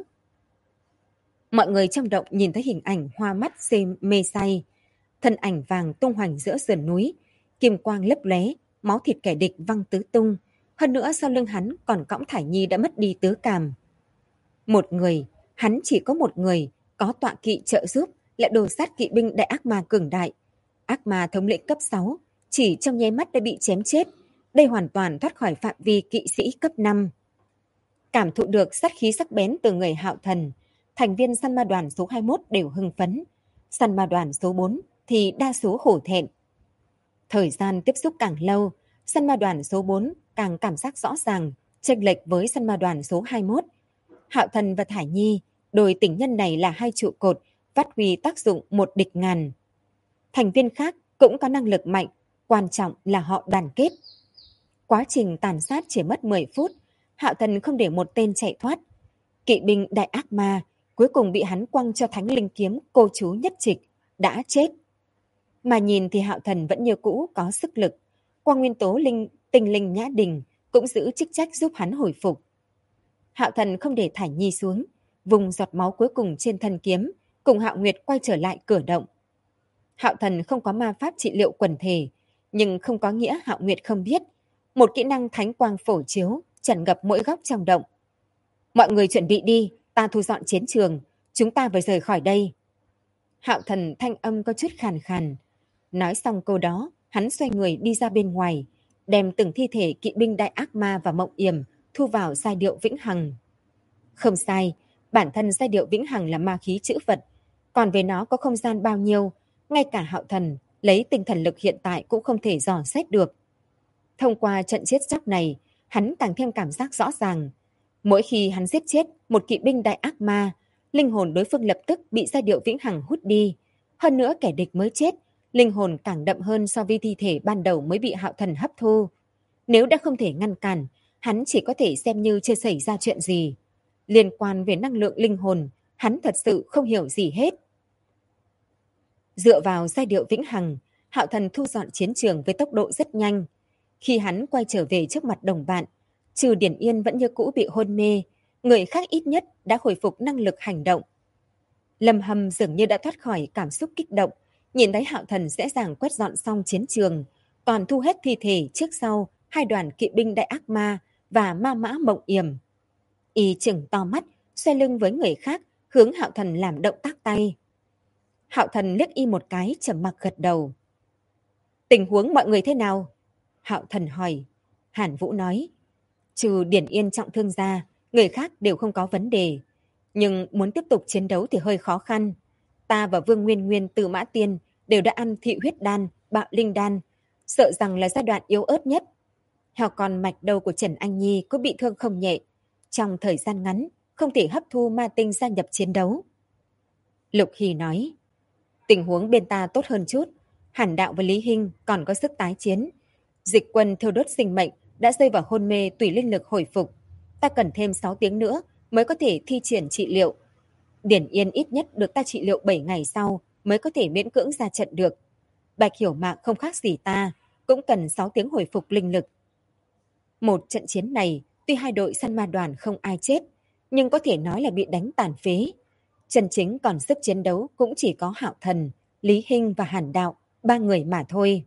Mọi người trong động nhìn thấy hình ảnh hoa mắt mê say. Thân ảnh vàng tung hoành giữa sườn núi, kim quang lấp lóe, máu thịt kẻ địch văng tứ tung. Hơn nữa sau lưng hắn còn cõng Thải Nhi đã mất đi tứ cảm. Một người, hắn chỉ có một người, có tọa kỵ trợ giúp, lại đồ sát kỵ binh đại ác ma cường đại. Ác ma thống lĩnh cấp 6, chỉ trong nháy mắt đã bị chém chết. Đây hoàn toàn thoát khỏi phạm vi kỵ sĩ cấp 5. Cảm thụ được sát khí sắc bén từ người Hạo Thần, thành viên săn ma đoàn số 21 đều hưng phấn. Săn ma đoàn số 4 thì đa số hổ thẹn. Thời gian tiếp xúc càng lâu, săn ma đoàn số 4 càng cảm giác rõ ràng, chênh lệch với săn ma đoàn số 21. Hạo Thần và Thải Nhi, đôi tình nhân này là hai trụ cột, phát huy tác dụng một địch ngàn. Thành viên khác cũng có năng lực mạnh, quan trọng là họ đoàn kết. Quá trình tàn sát chỉ mất 10 phút, Hạo Thần không để một tên chạy thoát. Kỵ binh đại ác ma cuối cùng bị hắn quăng cho thánh linh kiếm cô chú nhất trịch, đã chết. Mà nhìn thì Hạo Thần vẫn như cũ có sức lực. Quang nguyên tố tinh linh nhã đình cũng giữ chức trách giúp hắn hồi phục. Hạo Thần không để Thải Nhi xuống, vùng giọt máu cuối cùng trên thân kiếm, cùng Hạo Nguyệt quay trở lại cửa động. Hạo Thần không có ma pháp trị liệu quần thể, nhưng không có nghĩa Hạo Nguyệt không biết. Một kỹ năng thánh quang phổ chiếu tràn ngập mỗi góc trong động. Mọi người chuẩn bị đi, ta thu dọn chiến trường, chúng ta phải rời khỏi đây. Hạo Thần thanh âm có chút khàn khàn. Nói xong câu đó, hắn xoay người đi ra bên ngoài, đem từng thi thể kỵ binh đại ác ma và mộng yểm thu vào giai điệu vĩnh hằng. Không sai, bản thân giai điệu vĩnh hằng là ma khí trữ vật, còn về nó có không gian bao nhiêu, ngay cả Hạo Thần lấy tinh thần lực hiện tại cũng không thể dò xét được. Thông qua trận giết chóc này, hắn càng thêm cảm giác rõ ràng. Mỗi khi hắn giết chết một kỵ binh đại ác ma, linh hồn đối phương lập tức bị giai điệu vĩnh hằng hút đi. Hơn nữa kẻ địch mới chết, linh hồn càng đậm hơn so với thi thể ban đầu mới bị Hạo Thần hấp thu. Nếu đã không thể ngăn cản, hắn chỉ có thể xem như chưa xảy ra chuyện gì. Liên quan về năng lượng linh hồn, hắn thật sự không hiểu gì hết. Dựa vào giai điệu vĩnh hằng, Hạo Thần thu dọn chiến trường với tốc độ rất nhanh. Khi hắn quay trở về trước mặt đồng bạn, trừ Điển Yên vẫn như cũ bị hôn mê, người khác ít nhất đã hồi phục năng lực hành động. Lâm Hâm dường như đã thoát khỏi cảm xúc kích động, nhìn thấy Hạo Thần dễ dàng quét dọn xong chiến trường, còn thu hết thi thể trước sau hai đoàn kỵ binh đại ác ma và ma mã mộng yểm. Y chừng to mắt, xoay lưng với người khác, hướng Hạo Thần làm động tác tay. Hạo Thần liếc y một cái, trầm mặc gật đầu. Tình huống mọi người thế nào? Hạo Thần hỏi. Hàn Vũ nói, trừ Điển Yên trọng thương ra, người khác đều không có vấn đề. Nhưng muốn tiếp tục chiến đấu thì hơi khó khăn. Ta và Vương Nguyên Nguyên từ Mã Tiên đều đã ăn thị huyết đan, bạo linh đan, sợ rằng là giai đoạn yếu ớt nhất. Heo còn mạch đầu của Trần Anh Nhi có bị thương không nhẹ. Trong thời gian ngắn, không thể hấp thu ma tinh gia nhập chiến đấu. Lục Hy nói, tình huống bên ta tốt hơn chút. Hàn Đạo và Lý Hinh còn có sức tái chiến. Dịch Quân thiêu đốt sinh mệnh đã rơi vào hôn mê tùy linh lực hồi phục. Ta cần thêm 6 tiếng nữa mới có thể thi triển trị liệu. Điển Yên ít nhất được ta trị liệu 7 ngày sau mới có thể miễn cưỡng ra trận được. Bạch Hiểu Mạc không khác gì ta, cũng cần 6 tiếng hồi phục linh lực. Một trận chiến này, tuy hai đội săn ma đoàn không ai chết, nhưng có thể nói là bị đánh tàn phế. Chân chính còn sức chiến đấu cũng chỉ có Hạo Thần, Lý Hinh và Hàn Đạo, 3 người mà thôi.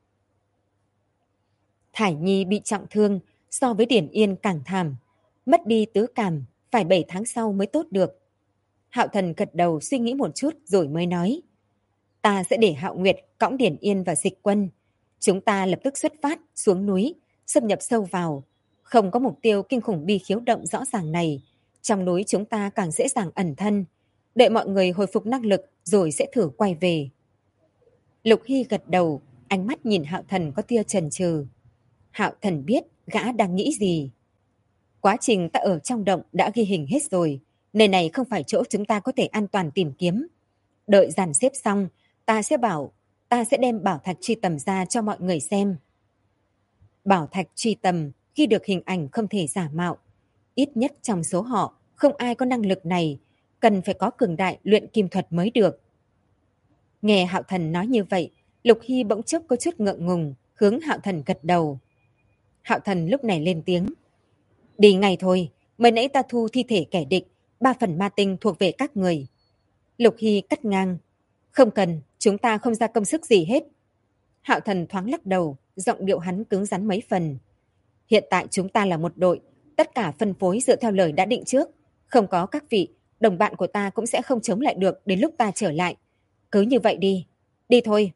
Thải Nhi bị trọng thương, so với Điển Yên càng thảm. Mất đi tứ cảm, phải 7 tháng sau mới tốt được. Hạo Thần gật đầu suy nghĩ một chút rồi mới nói. Ta sẽ để Hạo Nguyệt cõng Điển Yên và Dịch Quân. Chúng ta lập tức xuất phát, xuống núi, xâm nhập sâu vào. Không có mục tiêu kinh khủng bi khiếu động rõ ràng này. Trong núi chúng ta càng dễ dàng ẩn thân. Đợi mọi người hồi phục năng lực rồi sẽ thử quay về. Lục Hy gật đầu, ánh mắt nhìn Hạo Thần có tia chần chừ. Hạo Thần biết gã đang nghĩ gì. Quá trình ta ở trong động đã ghi hình hết rồi. Nơi này không phải chỗ chúng ta có thể an toàn tìm kiếm. Đợi dàn xếp xong, ta sẽ đem bảo thạch truy tầm ra cho mọi người xem. Bảo thạch truy tầm ghi được hình ảnh không thể giả mạo. Ít nhất trong số họ, không ai có năng lực này, cần phải có cường đại luyện kim thuật mới được. Nghe Hạo Thần nói như vậy, Lục Hy bỗng chốc có chút ngượng ngùng, hướng Hạo Thần gật đầu. Hạo Thần lúc này lên tiếng. Đi ngay thôi, mới nãy ta thu thi thể kẻ địch, 3 phần ma tinh thuộc về các người. Lục Hy cắt ngang. Không cần, chúng ta không ra công sức gì hết. Hạo Thần thoáng lắc đầu, giọng điệu hắn cứng rắn mấy phần. Hiện tại chúng ta là một đội, tất cả phân phối dựa theo lời đã định trước. Không có các vị, đồng bạn của ta cũng sẽ không chống lại được đến lúc ta trở lại. Cứ như vậy đi, đi thôi.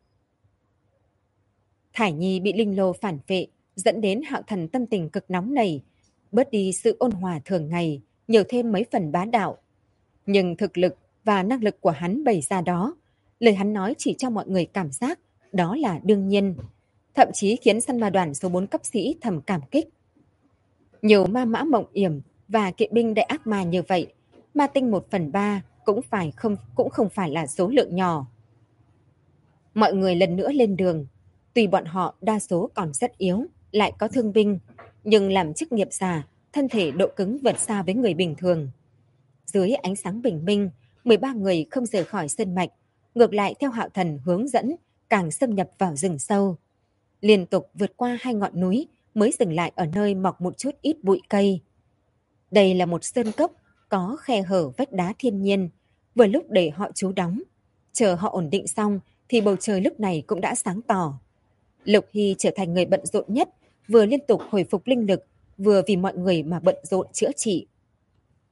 Thải Nhi bị linh lô phản vệ, dẫn đến Hạo Thần tâm tình cực nóng này, bớt đi sự ôn hòa thường ngày, nhiều thêm mấy phần bá đạo. Nhưng thực lực và năng lực của hắn bày ra đó, lời hắn nói chỉ cho mọi người cảm giác đó là đương nhiên, thậm chí khiến săn ma đoàn số 4 cấp sĩ thầm cảm kích. Nhiều ma mã mộng yểm và kỵ binh đại ác ma như vậy, ma tinh 1/3 cũng không phải là số lượng nhỏ. Mọi người lần nữa lên đường, tuy bọn họ đa số còn rất yếu, lại có thương binh, nhưng làm chức nghiệp già, thân thể độ cứng vượt xa với người bình thường. Dưới ánh sáng bình minh, 13 người không rời khỏi sơn mạch, ngược lại theo Hạo Thần hướng dẫn, càng xâm nhập vào rừng sâu. Liên tục vượt qua 2 ngọn núi mới dừng lại ở nơi mọc một chút ít bụi cây. Đây là một sơn cốc có khe hở vách đá thiên nhiên, vừa lúc để họ trú đóng. Chờ họ ổn định xong thì bầu trời lúc này cũng đã sáng tỏ. Lục Hy trở thành người bận rộn nhất, vừa liên tục hồi phục linh lực, vừa vì mọi người mà bận rộn chữa trị.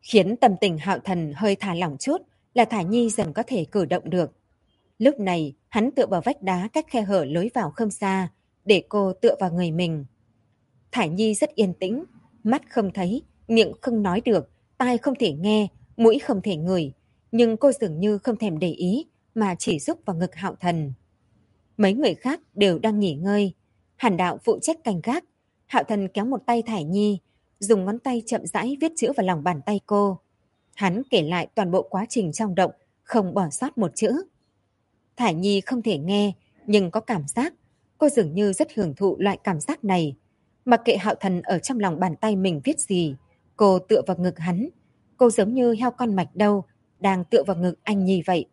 Khiến tâm tình Hạo Thần hơi thả lỏng chút là Thải Nhi dần có thể cử động được. Lúc này, hắn tựa vào vách đá cách khe hở lối vào không xa, để cô tựa vào người mình. Thải Nhi rất yên tĩnh, mắt không thấy, miệng không nói được, tai không thể nghe, mũi không thể ngửi, nhưng cô dường như không thèm để ý mà chỉ giúp vào ngực Hạo Thần. Mấy người khác đều đang nghỉ ngơi. Hàn Đạo phụ trách canh gác. Hạo Thần kéo một tay Thải Nhi, dùng ngón tay chậm rãi viết chữ vào lòng bàn tay cô. Hắn kể lại toàn bộ quá trình trong động, không bỏ sót một chữ. Thải Nhi không thể nghe, nhưng có cảm giác. Cô dường như rất hưởng thụ loại cảm giác này. Mặc kệ Hạo Thần ở trong lòng bàn tay mình viết gì, cô tựa vào ngực hắn. Cô giống như heo con mạch đâu, đang tựa vào ngực anh Nhi vậy.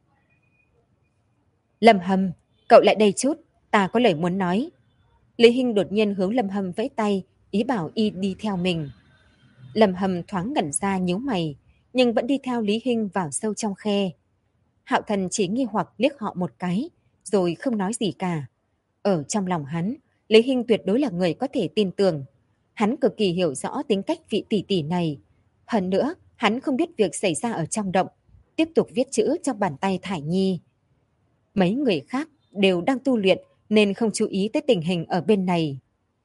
Lâm Hâm, cậu lại đây chút, ta có lời muốn nói. Lý Hinh đột nhiên hướng Lâm Hâm vẫy tay, ý bảo y đi theo mình. Lâm Hâm thoáng ngẩn ra nhíu mày, nhưng vẫn đi theo Lý Hinh vào sâu trong khe. Hạo Thần chỉ nghi hoặc liếc họ một cái, rồi không nói gì cả. Ở trong lòng hắn, Lý Hinh tuyệt đối là người có thể tin tưởng. Hắn cực kỳ hiểu rõ tính cách vị tỷ tỷ này. Hơn nữa, hắn không biết việc xảy ra ở trong động, tiếp tục viết chữ trong bàn tay Thải Nhi. Mấy người khác đều đang tu luyện nên không chú ý tới tình hình ở bên này.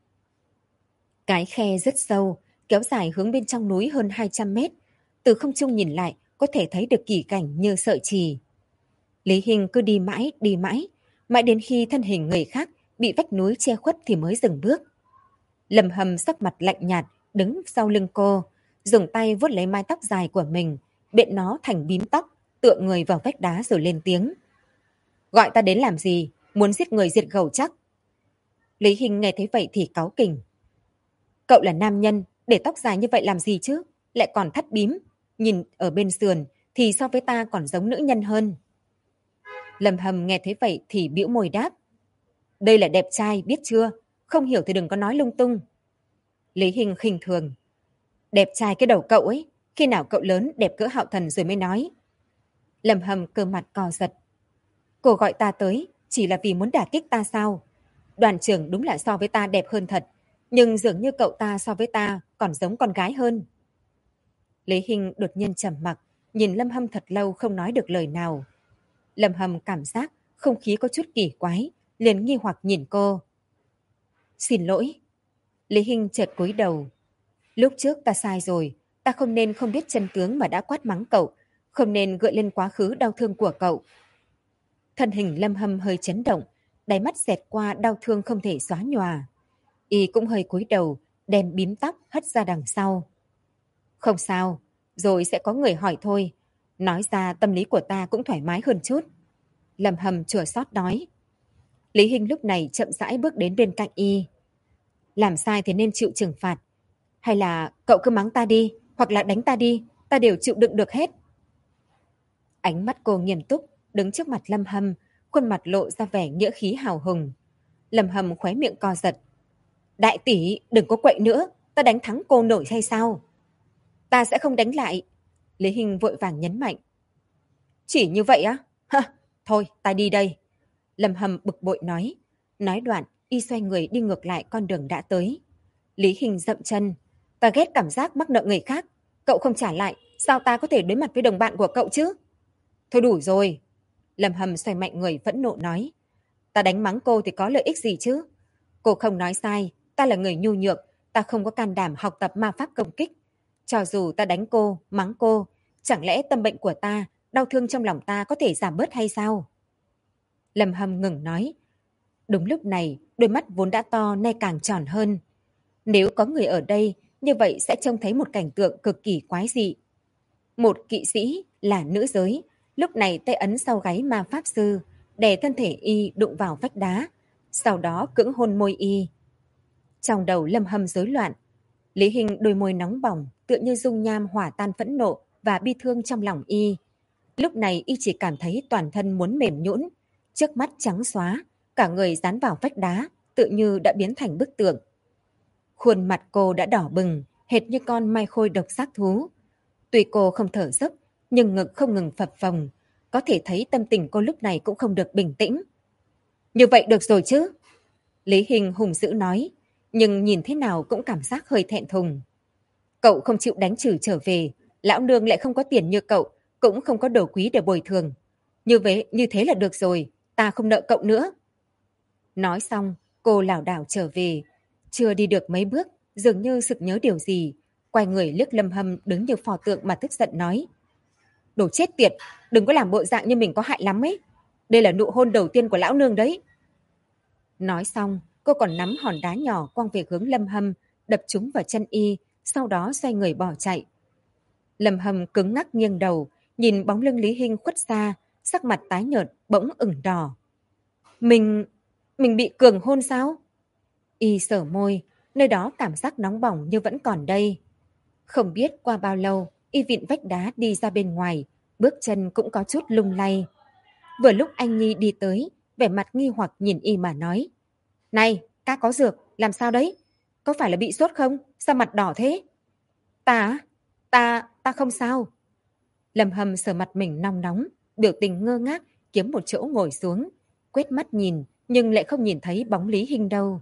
Cái khe rất sâu, kéo dài hướng bên trong núi hơn 200 mét. Từ không trung nhìn lại, có thể thấy được kỳ cảnh như sợi chì. Lý Hinh cứ đi mãi đến khi thân hình người khác bị vách núi che khuất thì mới dừng bước. Lâm Hâm sắc mặt lạnh nhạt, đứng sau lưng cô, dùng tay vuốt lấy mái tóc dài của mình, bện nó thành bím tóc, tựa người vào vách đá rồi lên tiếng. Gọi ta đến làm gì? Muốn giết người diệt gầu chắc? Lý Hinh nghe thấy vậy thì cáu kỉnh. Cậu là nam nhân, để tóc dài như vậy làm gì chứ? Lại còn thắt bím. Nhìn ở bên sườn thì so với ta còn giống nữ nhân hơn. Lâm Hâm nghe thấy vậy thì bĩu môi đáp. Đây là đẹp trai, biết chưa? Không hiểu thì đừng có nói lung tung. Lý Hinh khinh thường. Đẹp trai cái đầu cậu ấy, khi nào cậu lớn đẹp cỡ Hạo Thần rồi mới nói. Lâm Hâm cơ mặt co giật. Cô gọi ta tới chỉ là vì muốn đả kích ta sao? Đoàn trưởng đúng là so với ta đẹp hơn thật, nhưng dường như cậu ta so với ta còn giống con gái hơn. Lý Hinh đột nhiên trầm mặc, nhìn Lâm Hâm thật lâu không nói được lời nào. Lâm Hâm cảm giác không khí có chút kỳ quái, liền nghi hoặc nhìn cô. Xin lỗi. Lý Hinh chợt cúi đầu. Lúc trước ta sai rồi, ta không nên không biết chân tướng mà đã quát mắng cậu, không nên gợi lên quá khứ đau thương của cậu. Thân hình Lâm Hâm hơi chấn động, đáy mắt xẹt qua đau thương không thể xóa nhòa. Y cũng hơi cúi đầu, đem bím tóc hất ra đằng sau. Không sao, rồi sẽ có người hỏi thôi. Nói ra tâm lý của ta cũng thoải mái hơn chút. Lâm Hâm chua xót nói. Lý Hinh lúc này chậm rãi bước đến bên cạnh Y. Làm sai thì nên chịu trừng phạt. Hay là cậu cứ mắng ta đi, hoặc là đánh ta đi, ta đều chịu đựng được hết. Ánh mắt cô nghiêm túc, đứng trước mặt Lâm Hâm, khuôn mặt lộ ra vẻ nghĩa khí hào hùng. Lâm Hâm khóe miệng co giật. Đại tỷ, đừng có quậy nữa, ta đánh thắng cô nổi hay sao? Ta sẽ không đánh lại. Lý Hinh vội vàng nhấn mạnh. Chỉ như vậy á? Ha, thôi, ta đi đây. Lâm Hâm bực bội nói. Nói đoạn, y xoay người đi ngược lại con đường đã tới. Lý Hinh dậm chân. Ta ghét cảm giác mắc nợ người khác. Cậu không trả lại, sao ta có thể đối mặt với đồng bạn của cậu chứ? Thôi đủ rồi. Lâm Hâm xoay mạnh người phẫn nộ nói. Ta đánh mắng cô thì có lợi ích gì chứ? Cô không nói sai, ta là người nhu nhược, ta không có can đảm học tập ma pháp công kích. Cho dù ta đánh cô, mắng cô, chẳng lẽ tâm bệnh của ta, đau thương trong lòng ta có thể giảm bớt hay sao? Lâm Hâm ngừng nói. Đúng lúc này, đôi mắt vốn đã to nay càng tròn hơn. Nếu có người ở đây, như vậy sẽ trông thấy một cảnh tượng cực kỳ quái dị. Một kỵ sĩ là nữ giới, lúc này tay ấn sau gáy ma pháp sư, đè thân thể y đụng vào vách đá, sau đó cưỡng hôn môi y. Trong đầu Lâm Hâm rối loạn, Lý Hinh đôi môi nóng bỏng tựa như dung nham hỏa tan phẫn nộ và bi thương trong lòng y. Lúc này y chỉ cảm thấy toàn thân muốn mềm nhũn, trước mắt trắng xóa, cả người dán vào vách đá, tự như đã biến thành bức tượng. Khuôn mặt cô đã đỏ bừng, hệt như con mai khôi độc giác thú. Tuy cô không thở dốc, nhưng ngực không ngừng phập phồng, có thể thấy tâm tình cô lúc này cũng không được bình tĩnh. Như vậy được rồi chứ? Lý Hinh hùng dữ nói, nhưng nhìn thế nào cũng cảm giác hơi thẹn thùng. Cậu không chịu đánh chửi trở về, Lão nương lại không có tiền như cậu, cũng không có đồ quý để bồi thường. Như thế là được rồi, ta không nợ cậu nữa. Nói xong, cô lảo đảo trở về. Chưa đi được mấy bước, dường như sực nhớ điều gì. Quay người liếc Lâm Hâm đứng như pho tượng mà tức giận nói. Đồ chết tiệt, đừng có làm bộ dạng như mình có hại lắm ấy. Đây là nụ hôn đầu tiên của lão nương đấy. Nói xong, cô còn nắm hòn đá nhỏ quăng về hướng Lâm Hâm, đập trúng vào chân y, sau đó xoay người bỏ chạy. Lâm Hâm cứng ngắc nghiêng đầu, nhìn bóng lưng Lý Hinh khuất xa, sắc mặt tái nhợt, bỗng ửng đỏ. Mình bị cường hôn sao? Y sở môi, nơi đó cảm giác nóng bỏng như vẫn còn đây. Không biết qua bao lâu, y vịn vách đá đi ra bên ngoài, bước chân cũng có chút lung lay. Vừa lúc anh Nhi đi tới, vẻ mặt nghi hoặc nhìn y mà nói. Này, ca có dược, làm sao đấy? Có phải là bị sốt không? Sao mặt đỏ thế? Ta không sao. Lâm Hâm sờ mặt mình nóng nóng, biểu tình ngơ ngác, kiếm một chỗ ngồi xuống. Quét mắt nhìn, nhưng lại không nhìn thấy bóng Lý Hinh đâu.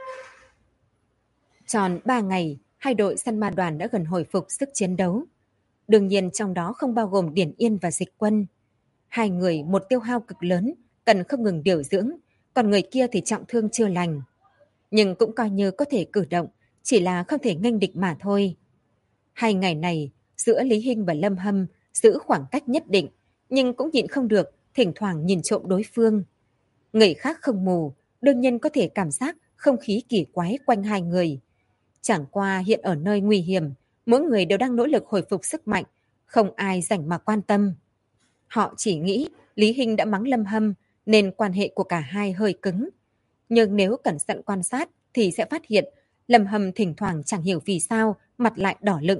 Tròn 3 ngày, hai đội săn ma đoàn đã gần hồi phục sức chiến đấu. Đương nhiên trong đó không bao gồm Điển Yên và Dịch Quân. Hai người một tiêu hao cực lớn, cần không ngừng điều dưỡng, còn người kia thì trọng thương chưa lành. Nhưng cũng coi như có thể cử động, chỉ là không thể nghênh địch mà thôi. 2 ngày này, giữa Lý Hinh và Lâm Hâm giữ khoảng cách nhất định, nhưng cũng nhịn không được, thỉnh thoảng nhìn trộm đối phương. Người khác không mù, đương nhiên có thể cảm giác không khí kỳ quái quanh hai người. Chẳng qua hiện ở nơi nguy hiểm, mỗi người đều đang nỗ lực hồi phục sức mạnh, không ai rảnh mà quan tâm. Họ chỉ nghĩ Lý Hinh đã mắng Lâm Hâm nên quan hệ của cả hai hơi cứng. Nhưng nếu cẩn thận quan sát thì sẽ phát hiện Lâm Hâm thỉnh thoảng chẳng hiểu vì sao mặt lại đỏ lựng.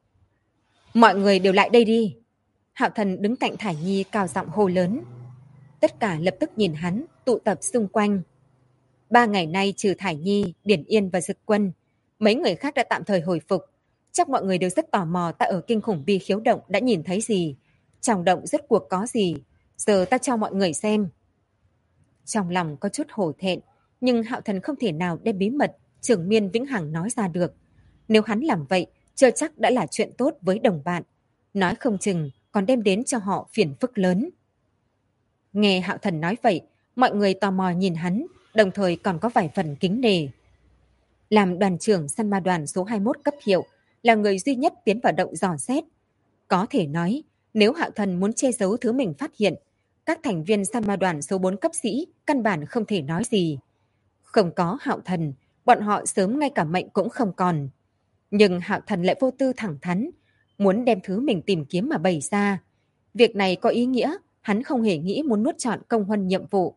Mọi người đều lại đây đi. Hạo Thần đứng cạnh Thải Nhi cao giọng hô lớn. Tất cả lập tức nhìn hắn, tụ tập xung quanh. 3 ngày nay trừ Thải Nhi, Điển Yên và Dực Quân, mấy người khác đã tạm thời hồi phục. Chắc mọi người đều rất tò mò ta ở kinh khủng bi khiếu động đã nhìn thấy gì. Trong động rốt cuộc có gì. Giờ ta cho mọi người xem. Trong lòng có chút hổ thẹn, nhưng Hạo Thần không thể nào đem bí mật Trường Miên Vĩnh Hằng nói ra được. Nếu hắn làm vậy, chưa chắc đã là chuyện tốt với đồng bạn. Nói không chừng còn đem đến cho họ phiền phức lớn. Nghe Hạo Thần nói vậy, mọi người tò mò nhìn hắn, đồng thời còn có vài phần kính nể. Làm đoàn trưởng săn ma đoàn số 21 cấp hiệu, là người duy nhất tiến vào động dò xét. Có thể nói, nếu Hạo Thần muốn che giấu thứ mình phát hiện, các thành viên săn ma đoàn số 4 cấp sĩ căn bản không thể nói gì. Không có Hạo Thần, bọn họ sớm ngay cả mệnh cũng không còn. Nhưng Hạo Thần lại vô tư thẳng thắn, muốn đem thứ mình tìm kiếm mà bày ra. Việc này có ý nghĩa, hắn không hề nghĩ muốn nuốt trọn công huân nhiệm vụ.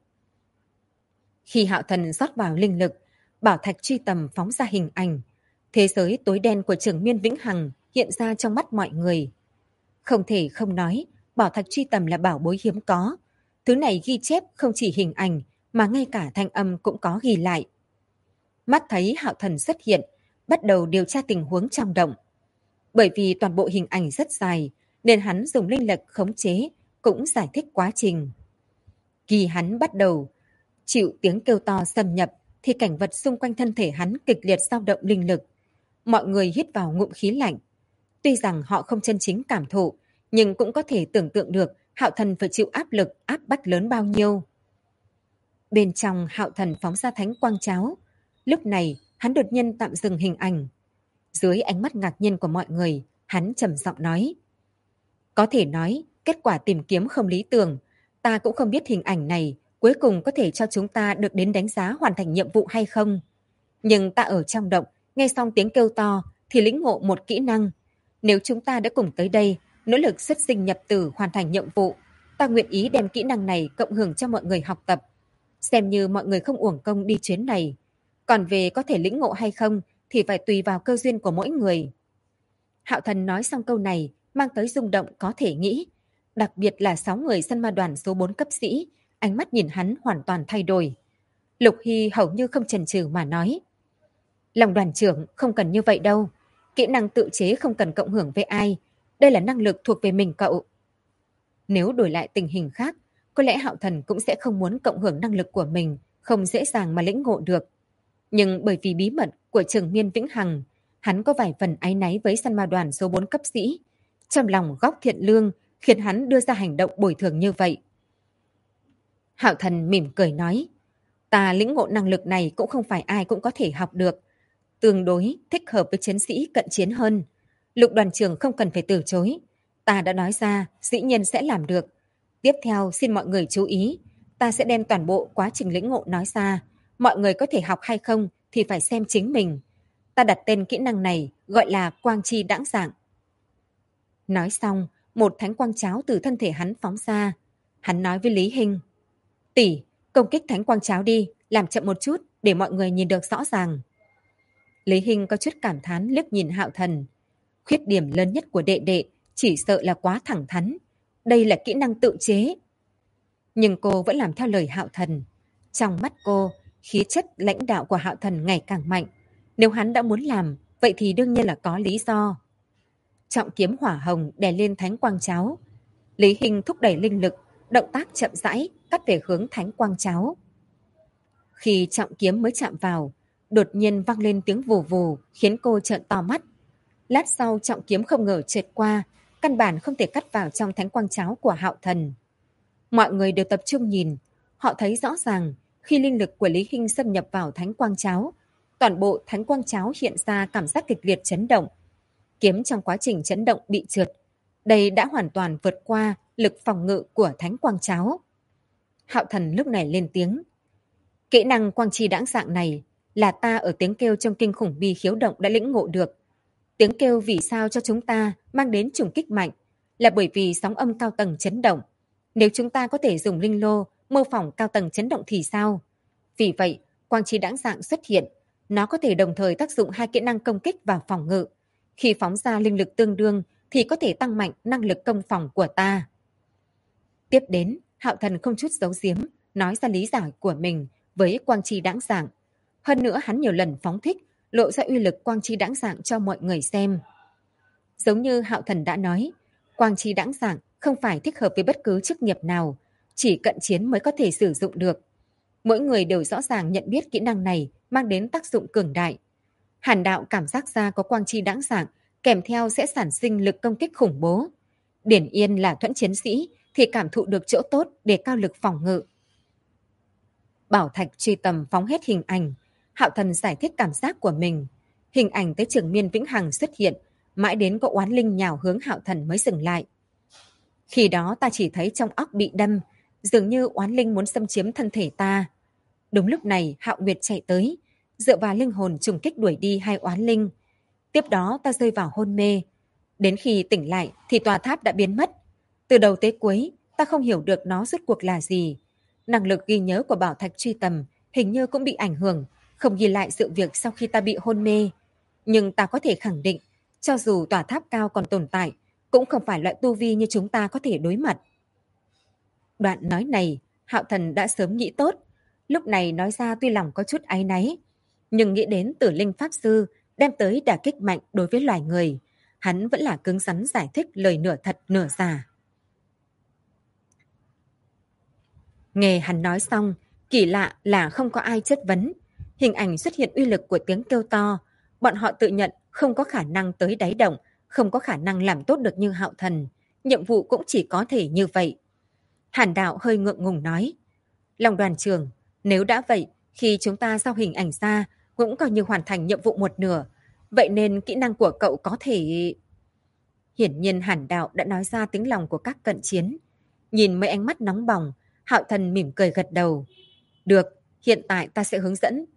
Khi Hạo Thần rót vào linh lực, bảo thạch truy tầm phóng ra hình ảnh. Thế giới tối đen của Trường Miên Vĩnh Hằng hiện ra trong mắt mọi người. Không thể không nói, bảo thạch truy tầm là bảo bối hiếm có. Thứ này ghi chép không chỉ hình ảnh, mà ngay cả thanh âm cũng có ghi lại. Mắt thấy Hạo Thần xuất hiện, bắt đầu điều tra tình huống trong động. Bởi vì toàn bộ hình ảnh rất dài, nên hắn dùng linh lực khống chế, cũng giải thích quá trình. Khi hắn bắt đầu chịu tiếng kêu to xâm nhập, thì cảnh vật xung quanh thân thể hắn kịch liệt dao động linh lực. Mọi người hít vào ngụm khí lạnh. Tuy rằng họ không chân chính cảm thụ, nhưng cũng có thể tưởng tượng được Hạo Thần phải chịu áp lực, áp bách lớn bao nhiêu. Bên trong Hạo Thần phóng ra thánh quang cháo. Lúc này, hắn đột nhiên tạm dừng hình ảnh. Dưới ánh mắt ngạc nhiên của mọi người, hắn trầm giọng nói. Có thể nói, kết quả tìm kiếm không lý tưởng. Ta cũng không biết hình ảnh này cuối cùng có thể cho chúng ta được đến đánh giá hoàn thành nhiệm vụ hay không. Nhưng ta ở trong động, nghe xong tiếng kêu to thì lĩnh ngộ một kỹ năng. Nếu chúng ta đã cùng tới đây, nỗ lực xuất sinh nhập tử hoàn thành nhiệm vụ, ta nguyện ý đem kỹ năng này cộng hưởng cho mọi người học tập. Xem như mọi người không uổng công đi chuyến này. Còn về có thể lĩnh ngộ hay không thì phải tùy vào cơ duyên của mỗi người. Hạo Thần nói xong câu này mang tới rung động có thể nghĩ. Đặc biệt là 6 người săn ma đoàn số 4 cấp sĩ, ánh mắt nhìn hắn hoàn toàn thay đổi. Lục Hy hầu như không chần chừ mà nói. Lòng đoàn trưởng không cần như vậy đâu. Kỹ năng tự chế không cần cộng hưởng với ai. Đây là năng lực thuộc về mình cậu. Nếu đổi lại tình hình khác, có lẽ Hạo Thần cũng sẽ không muốn cộng hưởng năng lực của mình, không dễ dàng mà lĩnh ngộ được. Nhưng bởi vì bí mật của Trường Miên Vĩnh Hằng, hắn có vài phần áy náy với săn ma đoàn số 4 cấp sĩ. Trong lòng góc thiện lương khiến hắn đưa ra hành động bồi thường như vậy. Hạo Thần mỉm cười nói, ta lĩnh ngộ năng lực này cũng không phải ai cũng có thể học được. Tương đối thích hợp với chiến sĩ cận chiến hơn. Lục đoàn trưởng không cần phải từ chối. Ta đã nói ra, dĩ nhiên sẽ làm được. Tiếp theo xin mọi người chú ý, ta sẽ đem toàn bộ quá trình lĩnh ngộ nói ra. Mọi người có thể học hay không thì phải xem chính mình. Ta đặt tên kỹ năng này gọi là quang chi đãng dạng. Nói xong, một thánh quang cháo từ thân thể hắn phóng ra. Hắn nói với Lý Hinh, tỷ, công kích thánh quang cháo đi, làm chậm một chút để mọi người nhìn được rõ ràng. Lý Hinh có chút cảm thán liếc nhìn Hạo Thần. Khuyết điểm lớn nhất của đệ đệ chỉ sợ là quá thẳng thắn. Đây là kỹ năng tự chế. Nhưng cô vẫn làm theo lời Hạo Thần. Trong mắt cô, khí chất lãnh đạo của Hạo Thần ngày càng mạnh. Nếu hắn đã muốn làm, vậy thì đương nhiên là có lý do. Trọng kiếm hỏa hồng đè lên thánh quang cháo. Lý Hinh thúc đẩy linh lực, động tác chậm rãi, cắt về hướng thánh quang cháo. Khi trọng kiếm mới chạm vào, đột nhiên vang lên tiếng vù vù khiến cô trợn to mắt. Lát sau trọng kiếm không ngờ trượt qua, căn bản không thể cắt vào trong thánh quang cháo của Hạo Thần. Mọi người đều tập trung nhìn, họ thấy rõ ràng khi linh lực của Lý Hinh xâm nhập vào thánh quang cháo, toàn bộ thánh quang cháo hiện ra cảm giác kịch liệt chấn động. Kiếm trong quá trình chấn động bị trượt. Đây đã hoàn toàn vượt qua lực phòng ngự của thánh quang cháo. Hạo Thần lúc này lên tiếng. Kỹ năng quang chi đãng dạng này là ta ở tiếng kêu trong kinh khủng bi khiếu động đã lĩnh ngộ được. Tiếng kêu vì sao cho chúng ta mang đến trùng kích mạnh là bởi vì sóng âm cao tầng chấn động. Nếu chúng ta có thể dùng linh lô mô phỏng cao tầng chấn động thì sao? Vì vậy, quang chi đãng dạng xuất hiện. Nó có thể đồng thời tác dụng hai kỹ năng công kích và phòng ngự. Khi phóng ra linh lực tương đương thì có thể tăng mạnh năng lực công phòng của ta. Tiếp đến, Hạo Thần không chút giấu giếm, nói ra lý giải của mình với quang chi đãng dạng. Hơn nữa hắn nhiều lần phóng thích, lộ ra uy lực quang chi đãng dạng cho mọi người xem. Giống như Hạo Thần đã nói, quang chi đãng dạng không phải thích hợp với bất cứ chức nghiệp nào, chỉ cận chiến mới có thể sử dụng được. Mỗi người đều rõ ràng nhận biết kỹ năng này mang đến tác dụng cường đại. Hàn Đạo cảm giác ra có quang chi đãng dạng, kèm theo sẽ sản sinh lực công kích khủng bố. Điển Yên là thuẫn chiến sĩ thì cảm thụ được chỗ tốt để cao lực phòng ngự. Bảo Thạch truy tầm phóng hết hình ảnh. Hạo Thần giải thích cảm giác của mình. Hình ảnh tới Trường Miên Vĩnh Hằng xuất hiện, mãi đến có oán linh nhào hướng Hạo Thần mới dừng lại. Khi đó ta chỉ thấy trong óc bị đâm, dường như oán linh muốn xâm chiếm thân thể ta. Đúng lúc này Hạo Nguyệt chạy tới, dựa vào linh hồn trùng kích đuổi đi hai oán linh. Tiếp đó ta rơi vào hôn mê. Đến khi tỉnh lại thì tòa tháp đã biến mất. Từ đầu tới cuối, ta không hiểu được nó rốt cuộc là gì. Năng lực ghi nhớ của Bảo Thạch truy tầm hình như cũng bị ảnh hưởng, không ghi lại sự việc sau khi ta bị hôn mê. Nhưng ta có thể khẳng định, cho dù tòa tháp cao còn tồn tại, cũng không phải loại tu vi như chúng ta có thể đối mặt. Đoạn nói này, Hạo Thần đã sớm nghĩ tốt. Lúc này nói ra tuy lòng có chút áy náy, nhưng nghĩ đến Tử Linh Pháp Sư đem tới đả kích mạnh đối với loài người, hắn vẫn là cứng rắn giải thích lời nửa thật nửa giả. Nghe hắn nói xong, kỳ lạ là không có ai chất vấn. Hình ảnh xuất hiện uy lực của tiếng kêu to. Bọn họ tự nhận không có khả năng tới đáy động, không có khả năng làm tốt được như Hạo Thần. Nhiệm vụ cũng chỉ có thể như vậy. Hàn Đạo hơi ngượng ngùng nói. Long đoàn trưởng, nếu đã vậy, khi chúng ta giao hình ảnh ra, cũng coi như hoàn thành nhiệm vụ một nửa. Vậy nên kỹ năng của cậu có thể... Hiển nhiên Hàn Đạo đã nói ra tiếng lòng của các cận chiến. Nhìn mấy ánh mắt nóng bỏng, Hạo Thần mỉm cười gật đầu. Được, hiện tại ta sẽ hướng dẫn.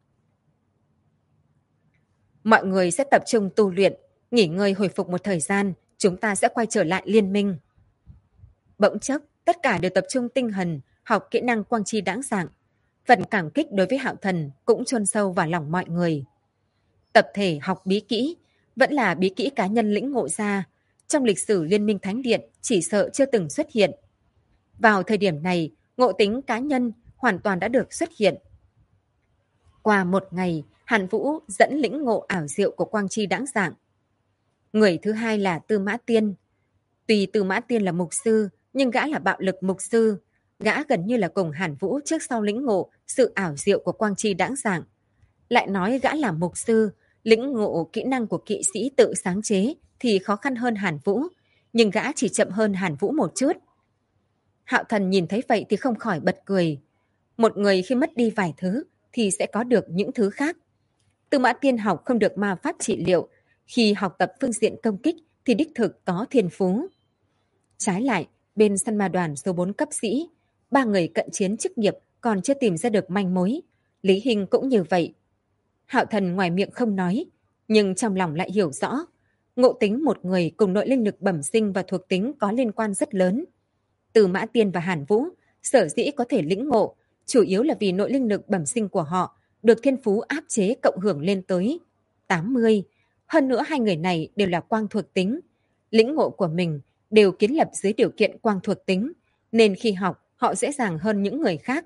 Mọi người sẽ tập trung tu luyện, nghỉ ngơi hồi phục một thời gian, chúng ta sẽ quay trở lại liên minh. Bỗng chốc, tất cả đều tập trung tinh thần, học kỹ năng quang chi đãng dạng. Phần cảm kích đối với Hạo Thần cũng chôn sâu vào lòng mọi người. Tập thể học bí kỹ, vẫn là bí kỹ cá nhân lĩnh ngộ ra. Trong lịch sử Liên minh Thánh Điện chỉ sợ chưa từng xuất hiện. Vào thời điểm này, ngộ tính cá nhân hoàn toàn đã được xuất hiện. Qua một ngày, Hàn Vũ dẫn lĩnh ngộ ảo diệu của quang chi đãng dạng. Người thứ hai là Tư Mã Tiên. Tuy Tư Mã Tiên là mục sư, nhưng gã là bạo lực mục sư. Gã gần như là cùng Hàn Vũ trước sau lĩnh ngộ sự ảo diệu của quang chi đãng dạng. Lại nói gã là mục sư, lĩnh ngộ kỹ năng của kỵ sĩ tự sáng chế thì khó khăn hơn Hàn Vũ. nhưng gã chỉ chậm hơn Hàn Vũ một chút. Hạo Thần nhìn thấy vậy thì không khỏi bật cười. Một người khi mất đi vài thứ thì sẽ có được những thứ khác. Tư Mã Tiên học không được ma pháp trị liệu, khi học tập phương diện công kích thì đích thực có thiên phú. Trái lại, bên săn ma đoàn số 4 cấp sĩ, 3 người cận chiến chức nghiệp còn chưa tìm ra được manh mối. Lý Hinh cũng như vậy. Hạo Thần ngoài miệng không nói, nhưng trong lòng lại hiểu rõ. Ngộ tính một người cùng nội linh lực bẩm sinh và thuộc tính có liên quan rất lớn. Từ Mã Tiên và Hàn Vũ sở dĩ có thể lĩnh ngộ, chủ yếu là vì nội linh lực bẩm sinh của họ được thiên phú áp chế cộng hưởng lên tới 80. Hơn nữa hai người này đều là quang thuộc tính. Lĩnh ngộ của mình đều kiến lập dưới điều kiện quang thuộc tính, nên khi học họ dễ dàng hơn những người khác.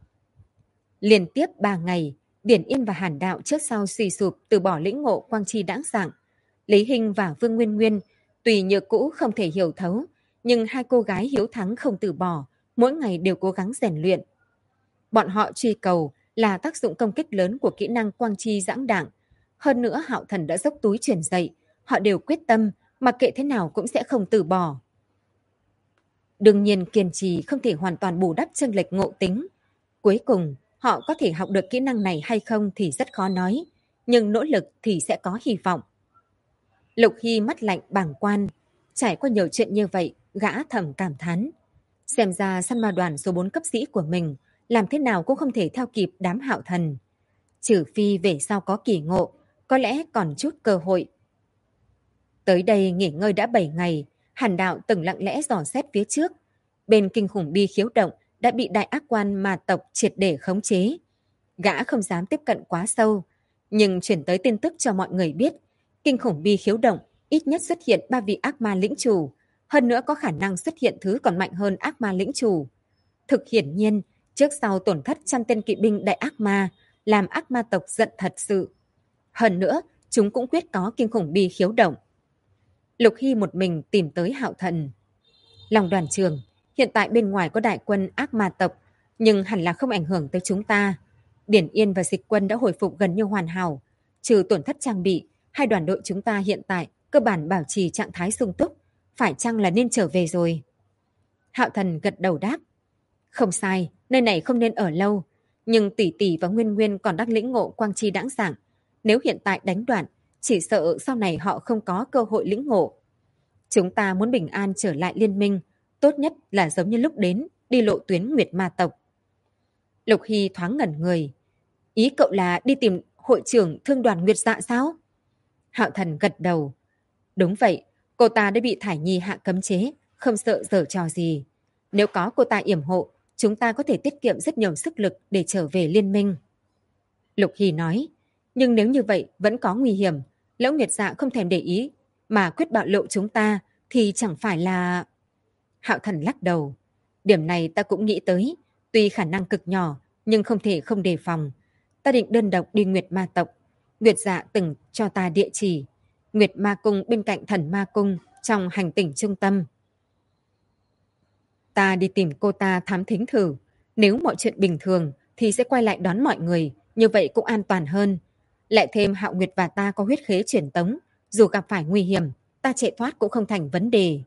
Liên tiếp 3 ngày, Điển Yên và Hàn Đạo trước sau suy sụp từ bỏ lĩnh ngộ quang chi đãng dạng. Lý Hinh và Vương Nguyên Nguyên tuy như cũ không thể hiểu thấu, nhưng hai cô gái hiếu thắng không từ bỏ, mỗi ngày đều cố gắng rèn luyện. Bọn họ truy cầu là tác dụng công kích lớn của kỹ năng quang chi giãng đảng. Hơn nữa Hạo Thần đã dốc túi truyền dạy, họ đều quyết tâm, mặc kệ thế nào cũng sẽ không từ bỏ. Đương nhiên kiên trì không thể hoàn toàn bù đắp chênh lệch ngộ tính. Cuối cùng, họ có thể học được kỹ năng này hay không thì rất khó nói, nhưng nỗ lực thì sẽ có hy vọng. Lục Hy mắt lạnh bàng quan, trải qua nhiều chuyện như vậy, gã thầm cảm thán. Xem ra săn ma đoàn số 4 cấp sĩ của mình, làm thế nào cũng không thể theo kịp đám Hạo Thần. Trừ phi về sau có kỳ ngộ, có lẽ còn chút cơ hội. Tới đây nghỉ ngơi đã 7 ngày, Hàn Đạo từng lặng lẽ dò xét phía trước. Bên kinh khủng bi khiếu động đã bị đại ác quan ma tộc triệt để khống chế. Gã không dám tiếp cận quá sâu, nhưng chuyển tới tin tức cho mọi người biết. Kinh khủng bi khiếu động ít nhất xuất hiện 3 vị ác ma lĩnh chủ, hơn nữa có khả năng xuất hiện thứ còn mạnh hơn ác ma lĩnh chủ. Thực hiển nhiên, trước sau tổn thất 100 tên kỵ binh đại ác ma, làm ác ma tộc giận thật sự. Hơn nữa, chúng cũng quyết có kinh khủng bi khiếu động. Lục Hy một mình tìm tới Hạo Thần. Lòng đoàn trường, hiện tại bên ngoài có đại quân ác ma tộc, nhưng hẳn là không ảnh hưởng tới chúng ta. Điển Yên và Dịch Quân đã hồi phục gần như hoàn hảo. Trừ tổn thất trang bị, hai đoàn đội chúng ta hiện tại cơ bản bảo trì trạng thái sung túc. Phải chăng là nên trở về rồi? Hạo Thần gật đầu đáp. Không sai, nơi này không nên ở lâu. Nhưng tỷ tỷ và Nguyên Nguyên còn đang lĩnh ngộ quang chi đãng giảng. Nếu hiện tại đánh đoạn, chỉ sợ sau này họ không có cơ hội lĩnh ngộ. Chúng ta muốn bình an trở lại liên minh, tốt nhất là giống như lúc đến, đi lộ tuyến Nguyệt Ma tộc. Lục Hy thoáng ngẩn người. Ý cậu là đi tìm hội trưởng thương đoàn Nguyệt Dạ sao? Hạo Thần gật đầu. Đúng vậy, cô ta đã bị Thải Nhi hạ cấm chế, không sợ giở trò gì. Nếu có cô ta yểm hộ, chúng ta có thể tiết kiệm rất nhiều sức lực để trở về liên minh. Lục Hy nói, nhưng nếu như vậy vẫn có nguy hiểm, Lão Nguyệt Dạ không thèm để ý, mà quyết bạo lộ chúng ta thì chẳng phải là... Hạo Thần lắc đầu. Điểm này ta cũng nghĩ tới, tuy khả năng cực nhỏ, nhưng không thể không đề phòng. Ta định đơn độc đi Nguyệt Ma tộc. Nguyệt Dạ từng cho ta địa chỉ. Nguyệt Ma Cung bên cạnh Thần Ma Cung, trong hành tỉnh trung tâm. Ta đi tìm cô ta thám thính thử. Nếu mọi chuyện bình thường thì sẽ quay lại đón mọi người, như vậy cũng an toàn hơn. Lại thêm Hạo Nguyệt và ta có huyết khế truyền tống, dù gặp phải nguy hiểm, ta chạy thoát cũng không thành vấn đề.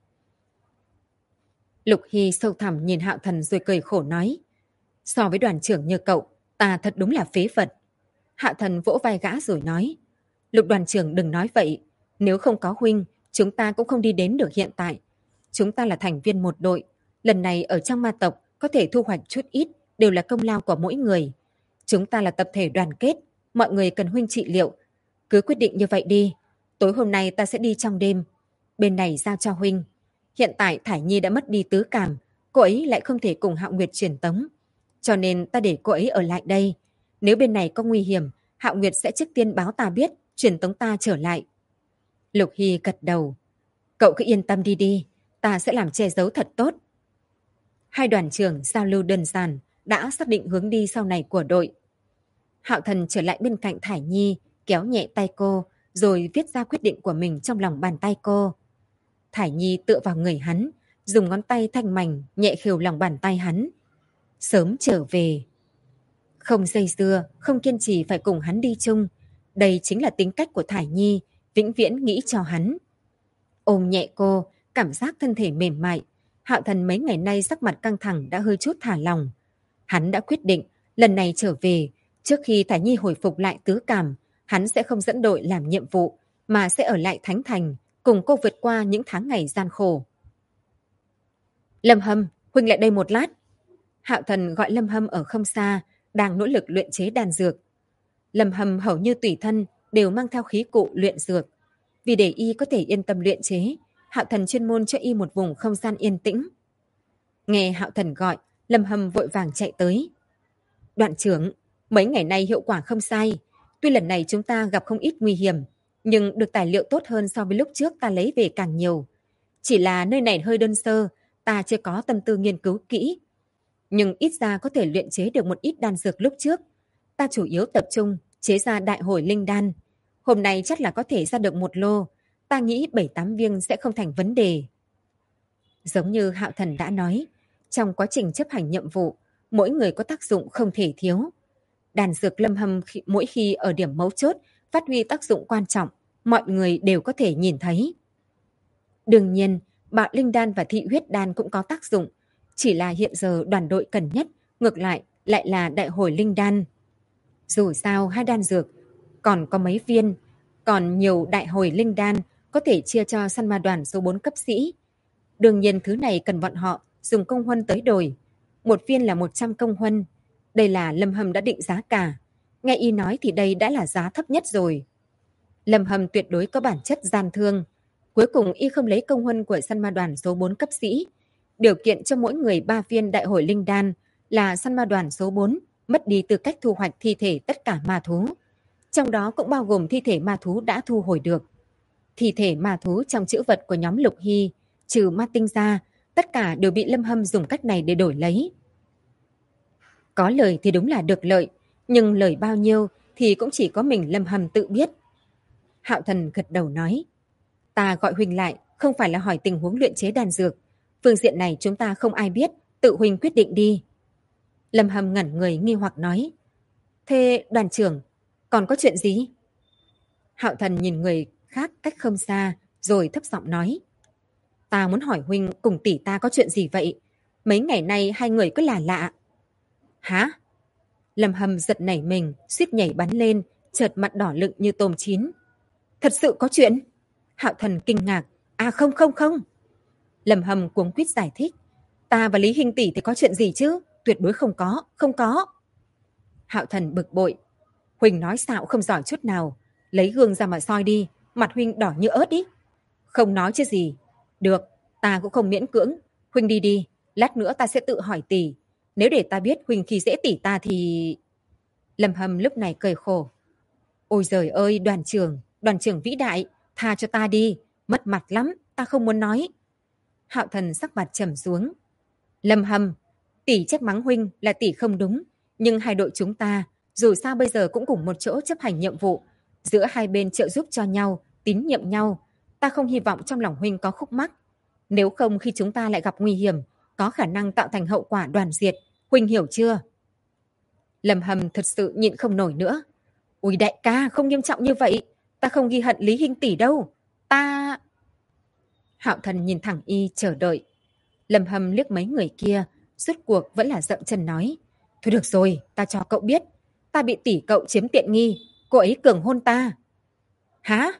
Lục Hy sâu thẳm nhìn Hạo Thần rồi cười khổ nói. So với đoàn trưởng như cậu, ta thật đúng là phế vật. Hạo Thần vỗ vai gã rồi nói. Lục đoàn trưởng đừng nói vậy. Nếu không có huynh, chúng ta cũng không đi đến được hiện tại. Chúng ta là thành viên một đội. Lần này ở trong ma tộc có thể thu hoạch chút ít, đều là công lao của mỗi người. Chúng ta là tập thể đoàn kết, mọi người cần huynh trị liệu. Cứ quyết định như vậy đi. Tối hôm nay ta sẽ đi trong đêm. Bên này giao cho huynh. Hiện tại Thải Nhi đã mất đi tứ cảm, cô ấy lại không thể cùng Hạo Nguyệt truyền tống. Cho nên ta để cô ấy ở lại đây. Nếu bên này có nguy hiểm, Hạo Nguyệt sẽ trước tiên báo ta biết, truyền tống ta trở lại. Lục Hy gật đầu. Cậu cứ yên tâm đi đi, ta sẽ làm che giấu thật tốt. Hai đoàn trưởng giao lưu đơn giản, đã xác định hướng đi sau này của đội. Hạo Thần trở lại bên cạnh Thải Nhi, kéo nhẹ tay cô, rồi viết ra quyết định của mình trong lòng bàn tay cô. Thải Nhi tựa vào người hắn, dùng ngón tay thanh mảnh nhẹ khều lòng bàn tay hắn. Sớm trở về. Không dây dưa, không kiên trì phải cùng hắn đi chung. Đây chính là tính cách của Thải Nhi, vĩnh viễn nghĩ cho hắn. Ôm nhẹ cô, cảm giác thân thể mềm mại. Hạo Thần mấy ngày nay sắc mặt căng thẳng đã hơi chút thả lòng. Hắn đã quyết định lần này trở về, trước khi Thải Nhi hồi phục lại tứ cảm, hắn sẽ không dẫn đội làm nhiệm vụ, mà sẽ ở lại Thánh Thành, cùng cô vượt qua những tháng ngày gian khổ. Lâm Hâm, huynh lại đây một lát. Hạo Thần gọi Lâm Hâm ở không xa, đang nỗ lực luyện chế đan dược. Lâm Hâm hầu như tùy thân đều mang theo khí cụ luyện dược. Vì để y có thể yên tâm luyện chế, Hạo Thần chuyên môn cho y một vùng không gian yên tĩnh. Nghe Hạo Thần gọi, Lâm Hâm vội vàng chạy tới. Đoạn trưởng, mấy ngày nay hiệu quả không sai. Tuy lần này chúng ta gặp không ít nguy hiểm, nhưng được tài liệu tốt hơn so với lúc trước ta lấy về càng nhiều. Chỉ là nơi này hơi đơn sơ, ta chưa có tâm tư nghiên cứu kỹ. Nhưng ít ra có thể luyện chế được một ít đan dược lúc trước. Ta chủ yếu tập trung chế ra đại hồi linh đan. Hôm nay chắc là có thể ra được một lô. Ta nghĩ 7-8 viên sẽ không thành vấn đề. Giống như Hạo Thần đã nói, trong quá trình chấp hành nhiệm vụ, mỗi người có tác dụng không thể thiếu. Đan dược Lâm Hâm mỗi khi ở điểm mấu chốt phát huy tác dụng quan trọng, mọi người đều có thể nhìn thấy. Đương nhiên, bạo linh đan và thị huyết đan cũng có tác dụng, chỉ là hiện giờ đoàn đội cần nhất, ngược lại là đại hồi linh đan. Dù sao hai đan dược còn có mấy viên, còn nhiều đại hồi linh đan có thể chia cho săn ma đoàn số 4 cấp sĩ. Đương nhiên thứ này cần bọn họ dùng công huân tới đổi. Một viên là 100 công huân. Đây là Lâm Hâm đã định giá cả. Nghe y nói thì đây đã là giá thấp nhất rồi. Lâm Hâm tuyệt đối có bản chất gian thương. Cuối cùng y không lấy công huân của săn ma đoàn số 4 cấp sĩ. Điều kiện cho mỗi người 3 viên đại hồi linh đan là săn ma đoàn số 4 mất đi tư cách thu hoạch thi thể tất cả ma thú. Trong đó cũng bao gồm thi thể ma thú đã thu hồi được. Thi thể ma thú trong trữ vật của nhóm Lục Hy, trừ ma tinh ra, tất cả đều bị Lâm Hâm dùng cách này để đổi lấy. Có lời thì đúng là được lợi, nhưng lời bao nhiêu thì cũng chỉ có mình Lâm Hâm tự biết. Hạo Thần gật đầu nói, ta gọi huynh lại không phải là hỏi tình huống luyện chế đan dược. Phương diện này chúng ta không ai biết, tự huynh quyết định đi. Lâm Hâm ngẩn người nghi hoặc nói, thế đoàn trưởng, còn có chuyện gì? Hạo Thần nhìn người khác cách không xa, rồi thấp giọng nói, ta muốn hỏi huynh cùng tỷ ta có chuyện gì vậy? Mấy ngày nay hai người cứ lạ lạ. Hả? Lâm Hâm giật nảy mình, suýt nhảy bắn lên, chợt mặt đỏ lựng như tôm chín. Thật sự có chuyện? Hạo Thần kinh ngạc. À không không không. Lâm Hâm cuống quýt giải thích. Ta và Lý Hinh tỷ thì có chuyện gì chứ? Tuyệt đối không có, không có. Hạo Thần bực bội. Huỳnh nói xạo không giỏi chút nào. Lấy gương ra mà soi đi, mặt huynh đỏ như ớt ý. Không nói chứ gì. Được, ta cũng không miễn cưỡng. Huynh đi đi, lát nữa ta sẽ tự hỏi tỷ. Nếu để ta biết Huỳnh khi dễ tỷ ta thì... Lâm Hâm lúc này cười khổ. Ôi giời ơi, đoàn trưởng vĩ đại, tha cho ta đi, mất mặt lắm, ta không muốn nói. Hạo Thần sắc mặt trầm xuống. Lâm Hâm, tỷ trách mắng huynh là tỷ không đúng, nhưng hai đội chúng ta dù sao bây giờ cũng cùng một chỗ chấp hành nhiệm vụ, giữa hai bên trợ giúp cho nhau, tín nhiệm nhau. Ta không hy vọng trong lòng huynh có khúc mắc. Nếu không khi chúng ta lại gặp nguy hiểm, có khả năng tạo thành hậu quả đoàn diệt. Huynh hiểu chưa? Lâm Hâm thật sự nhịn không nổi nữa. Ôi đại ca, không nghiêm trọng như vậy. Ta không ghi hận Lý Hinh tỷ đâu. Ta... Hạo Thần nhìn thẳng y chờ đợi. Lâm Hâm liếc mấy người kia, rốt cuộc vẫn là dậm chân nói. Thôi được rồi, ta cho cậu biết. Ta bị tỷ cậu chiếm tiện nghi. Cô ấy cường hôn ta. Hả?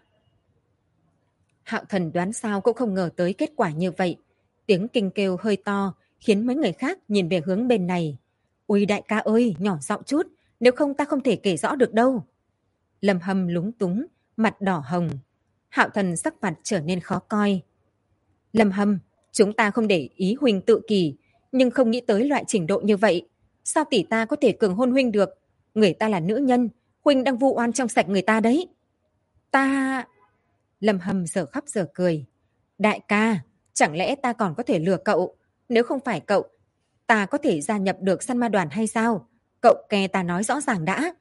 Hạo Thần đoán sao cũng không ngờ tới kết quả như vậy. Tiếng kinh kêu hơi to, khiến mấy người khác nhìn về hướng bên này. Ôi đại ca ơi, nhỏ giọng chút, nếu không ta không thể kể rõ được đâu. Lâm Hâm lúng túng, mặt đỏ hồng. Hạo Thần sắc mặt trở nên khó coi. Lâm Hâm, chúng ta không để ý huynh tự kỷ, nhưng không nghĩ tới loại trình độ như vậy. Sao tỷ ta có thể cường hôn huynh được? Người ta là nữ nhân, huynh đang vu oan trong sạch người ta đấy. Ta... Lâm Hâm giờ khóc giờ cười. Đại ca, chẳng lẽ ta còn có thể lừa cậu? Nếu không phải cậu, ta có thể gia nhập được săn ma đoàn hay sao? Cậu nghe ta nói rõ ràng đã.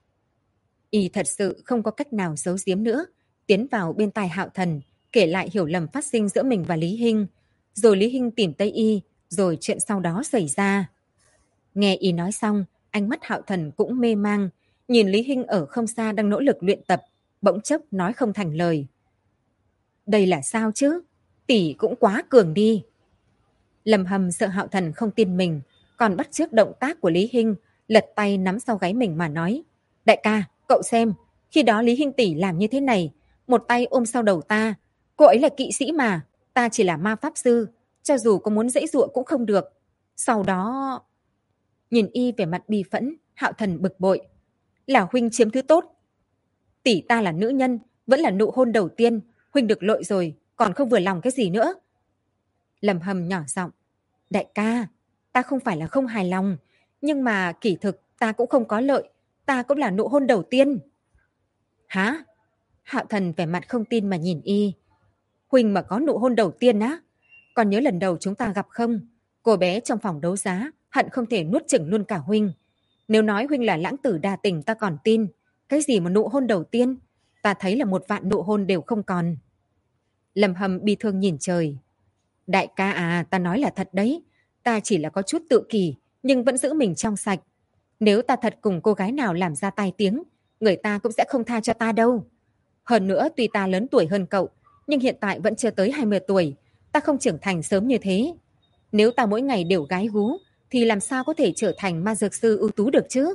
Y thật sự không có cách nào giấu giếm nữa. Tiến vào bên tai Hạo Thần, kể lại hiểu lầm phát sinh giữa mình và Lý Hinh. Rồi Lý Hinh tìm tới Y, rồi chuyện sau đó xảy ra. Nghe Y nói xong, ánh mắt Hạo Thần cũng mê mang. Nhìn Lý Hinh ở không xa đang nỗ lực luyện tập, bỗng chốc nói không thành lời. Đây là sao chứ? Tỷ cũng quá cường đi. Lâm Hâm sợ Hạo Thần không tin mình, còn bắt chước động tác của Lý Hinh, lật tay nắm sau gáy mình mà nói. Đại ca, cậu xem, khi đó Lý Hinh tỷ làm như thế này, một tay ôm sau đầu ta. Cô ấy là kỵ sĩ mà, ta chỉ là ma pháp sư, cho dù có muốn giãy giụa cũng không được. Sau đó... Nhìn y vẻ mặt bi phẫn, Hạo Thần bực bội. Là huynh chiếm thứ tốt. Tỷ ta là nữ nhân, vẫn là nụ hôn đầu tiên, huynh được lội rồi, còn không vừa lòng cái gì nữa. Lâm Hâm nhỏ giọng. Đại ca, ta không phải là không hài lòng, nhưng mà kỳ thực ta cũng không có lợi, ta cũng là nụ hôn đầu tiên. Hả? Hạo Thần vẻ mặt không tin mà nhìn y. Huynh mà có nụ hôn đầu tiên á? Còn nhớ lần đầu chúng ta gặp không? Cô bé trong phòng đấu giá hận không thể nuốt chửng luôn cả huynh. Nếu nói huynh là lãng tử đa tình ta còn tin. Cái gì mà nụ hôn đầu tiên? Ta thấy là 1 vạn nụ hôn đều không còn. Lâm Hâm bi thương nhìn trời. Đại ca à, ta nói là thật đấy. Ta chỉ là có chút tự kỷ, nhưng vẫn giữ mình trong sạch. Nếu ta thật cùng cô gái nào làm ra tai tiếng, người ta cũng sẽ không tha cho ta đâu. Hơn nữa, tuy ta lớn tuổi hơn cậu, nhưng hiện tại vẫn chưa tới 20 tuổi. Ta không trưởng thành sớm như thế. Nếu ta mỗi ngày đều gái gú, thì làm sao có thể trở thành ma dược sư ưu tú được chứ?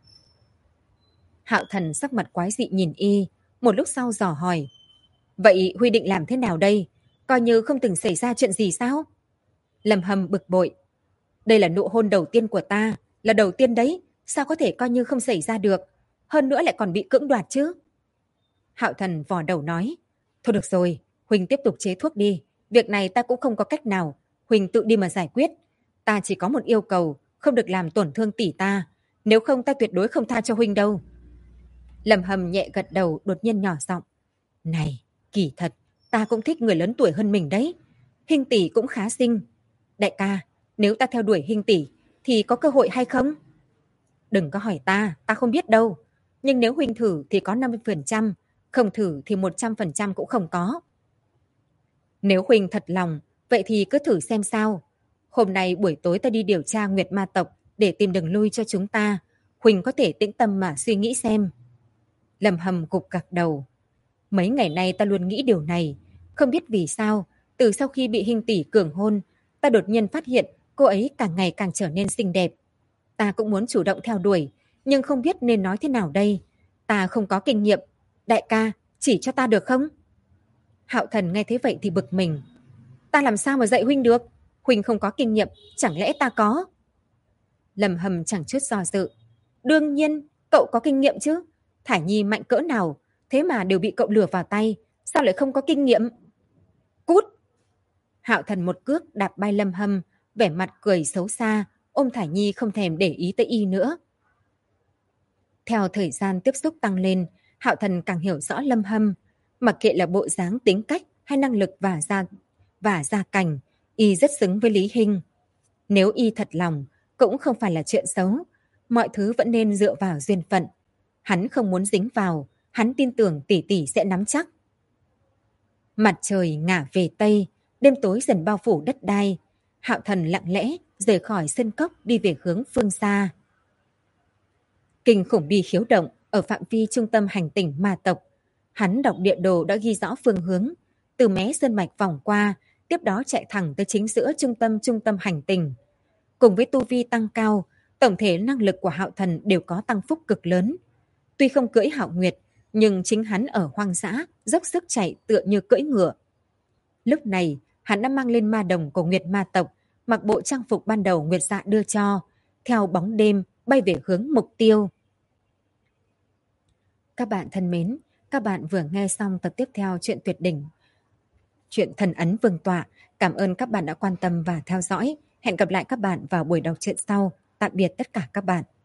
Hạo Thần sắc mặt quái dị nhìn y, một lúc sau dò hỏi. Vậy Huy định làm thế nào đây? Coi như không từng xảy ra chuyện gì sao? Lâm Hâm bực bội. Đây là nụ hôn đầu tiên của ta, là đầu tiên đấy, sao có thể coi như không xảy ra được? Hơn nữa lại còn bị cưỡng đoạt chứ? Hạo Thần vò đầu nói. Thôi được rồi, Huỳnh tiếp tục chế thuốc đi. Việc này ta cũng không có cách nào. Huỳnh tự đi mà giải quyết. Ta chỉ có một yêu cầu, không được làm tổn thương tỷ ta. Nếu không ta tuyệt đối không tha cho Huỳnh đâu. Lâm Hâm nhẹ gật đầu, đột nhiên nhỏ giọng. Này, kỳ thật, ta cũng thích người lớn tuổi hơn mình đấy. Hinh tỷ cũng khá xinh. Đại ca, nếu ta theo đuổi Hinh tỷ, thì có cơ hội hay không? Đừng có hỏi ta không biết đâu. Nhưng nếu Huỳnh thử thì có 50%, không thử thì 100% cũng không có. Nếu Huỳnh thật lòng, vậy thì cứ thử xem sao. Hôm nay buổi tối ta đi điều tra Nguyệt Ma tộc để tìm đường lui cho chúng ta. Huỳnh có thể tĩnh tâm mà suy nghĩ xem. Lâm Hâm gục gặc đầu. Mấy ngày nay ta luôn nghĩ điều này. Không biết vì sao, từ sau khi bị Hinh tỷ cường hôn, ta đột nhiên phát hiện cô ấy càng ngày càng trở nên xinh đẹp. Ta cũng muốn chủ động theo đuổi, nhưng không biết nên nói thế nào đây. Ta không có kinh nghiệm. Đại ca, chỉ cho ta được không? Hạo Thần nghe thế vậy thì bực mình. Ta làm sao mà dạy Huynh được? Huynh không có kinh nghiệm, chẳng lẽ ta có? Lâm Hâm chẳng chút do dự. Đương nhiên, cậu có kinh nghiệm chứ. Thải Nhi mạnh cỡ nào, thế mà đều bị cậu lừa vào tay. Sao lại không có kinh nghiệm? Cút! Hạo Thần một cước đạp bay Lâm Hâm, vẻ mặt cười xấu xa, ôm Thải Nhi không thèm để ý tới y nữa. Theo thời gian tiếp xúc tăng lên, Hạo Thần càng hiểu rõ Lâm Hâm. Mặc kệ là bộ dáng, tính cách hay năng lực và gia cảnh, y rất xứng với Lý Hinh. Nếu y thật lòng, cũng không phải là chuyện xấu. Mọi thứ vẫn nên dựa vào duyên phận. Hắn không muốn dính vào, hắn tin tưởng tỷ tỷ sẽ nắm chắc. Mặt trời ngả về Tây, đêm tối dần bao phủ đất đai. Hạo Thần lặng lẽ rời khỏi sân cốc đi về hướng phương xa. Kinh khủng bi khiếu động ở phạm vi trung tâm hành tinh ma tộc. Hắn đọc địa đồ đã ghi rõ phương hướng, từ mé sơn mạch vòng qua, tiếp đó chạy thẳng tới chính giữa trung tâm hành tinh. Cùng với tu vi tăng cao, tổng thể năng lực của Hạo Thần đều có tăng phúc cực lớn. Tuy không cưỡi Hạo Nguyệt, nhưng chính hắn ở hoang dã dốc sức chạy tựa như cưỡi ngựa. Lúc này, hắn đã mang lên ma đồng của Nguyệt Ma tộc, mặc bộ trang phục ban đầu Nguyệt Dạ đưa cho, theo bóng đêm bay về hướng mục tiêu. Các bạn thân mến, các bạn vừa nghe xong tập tiếp theo truyện tuyệt đỉnh, truyện Thần ấn Vương tọa. Cảm ơn các bạn đã quan tâm và theo dõi. Hẹn gặp lại các bạn vào buổi đọc truyện sau. Tạm biệt tất cả các bạn.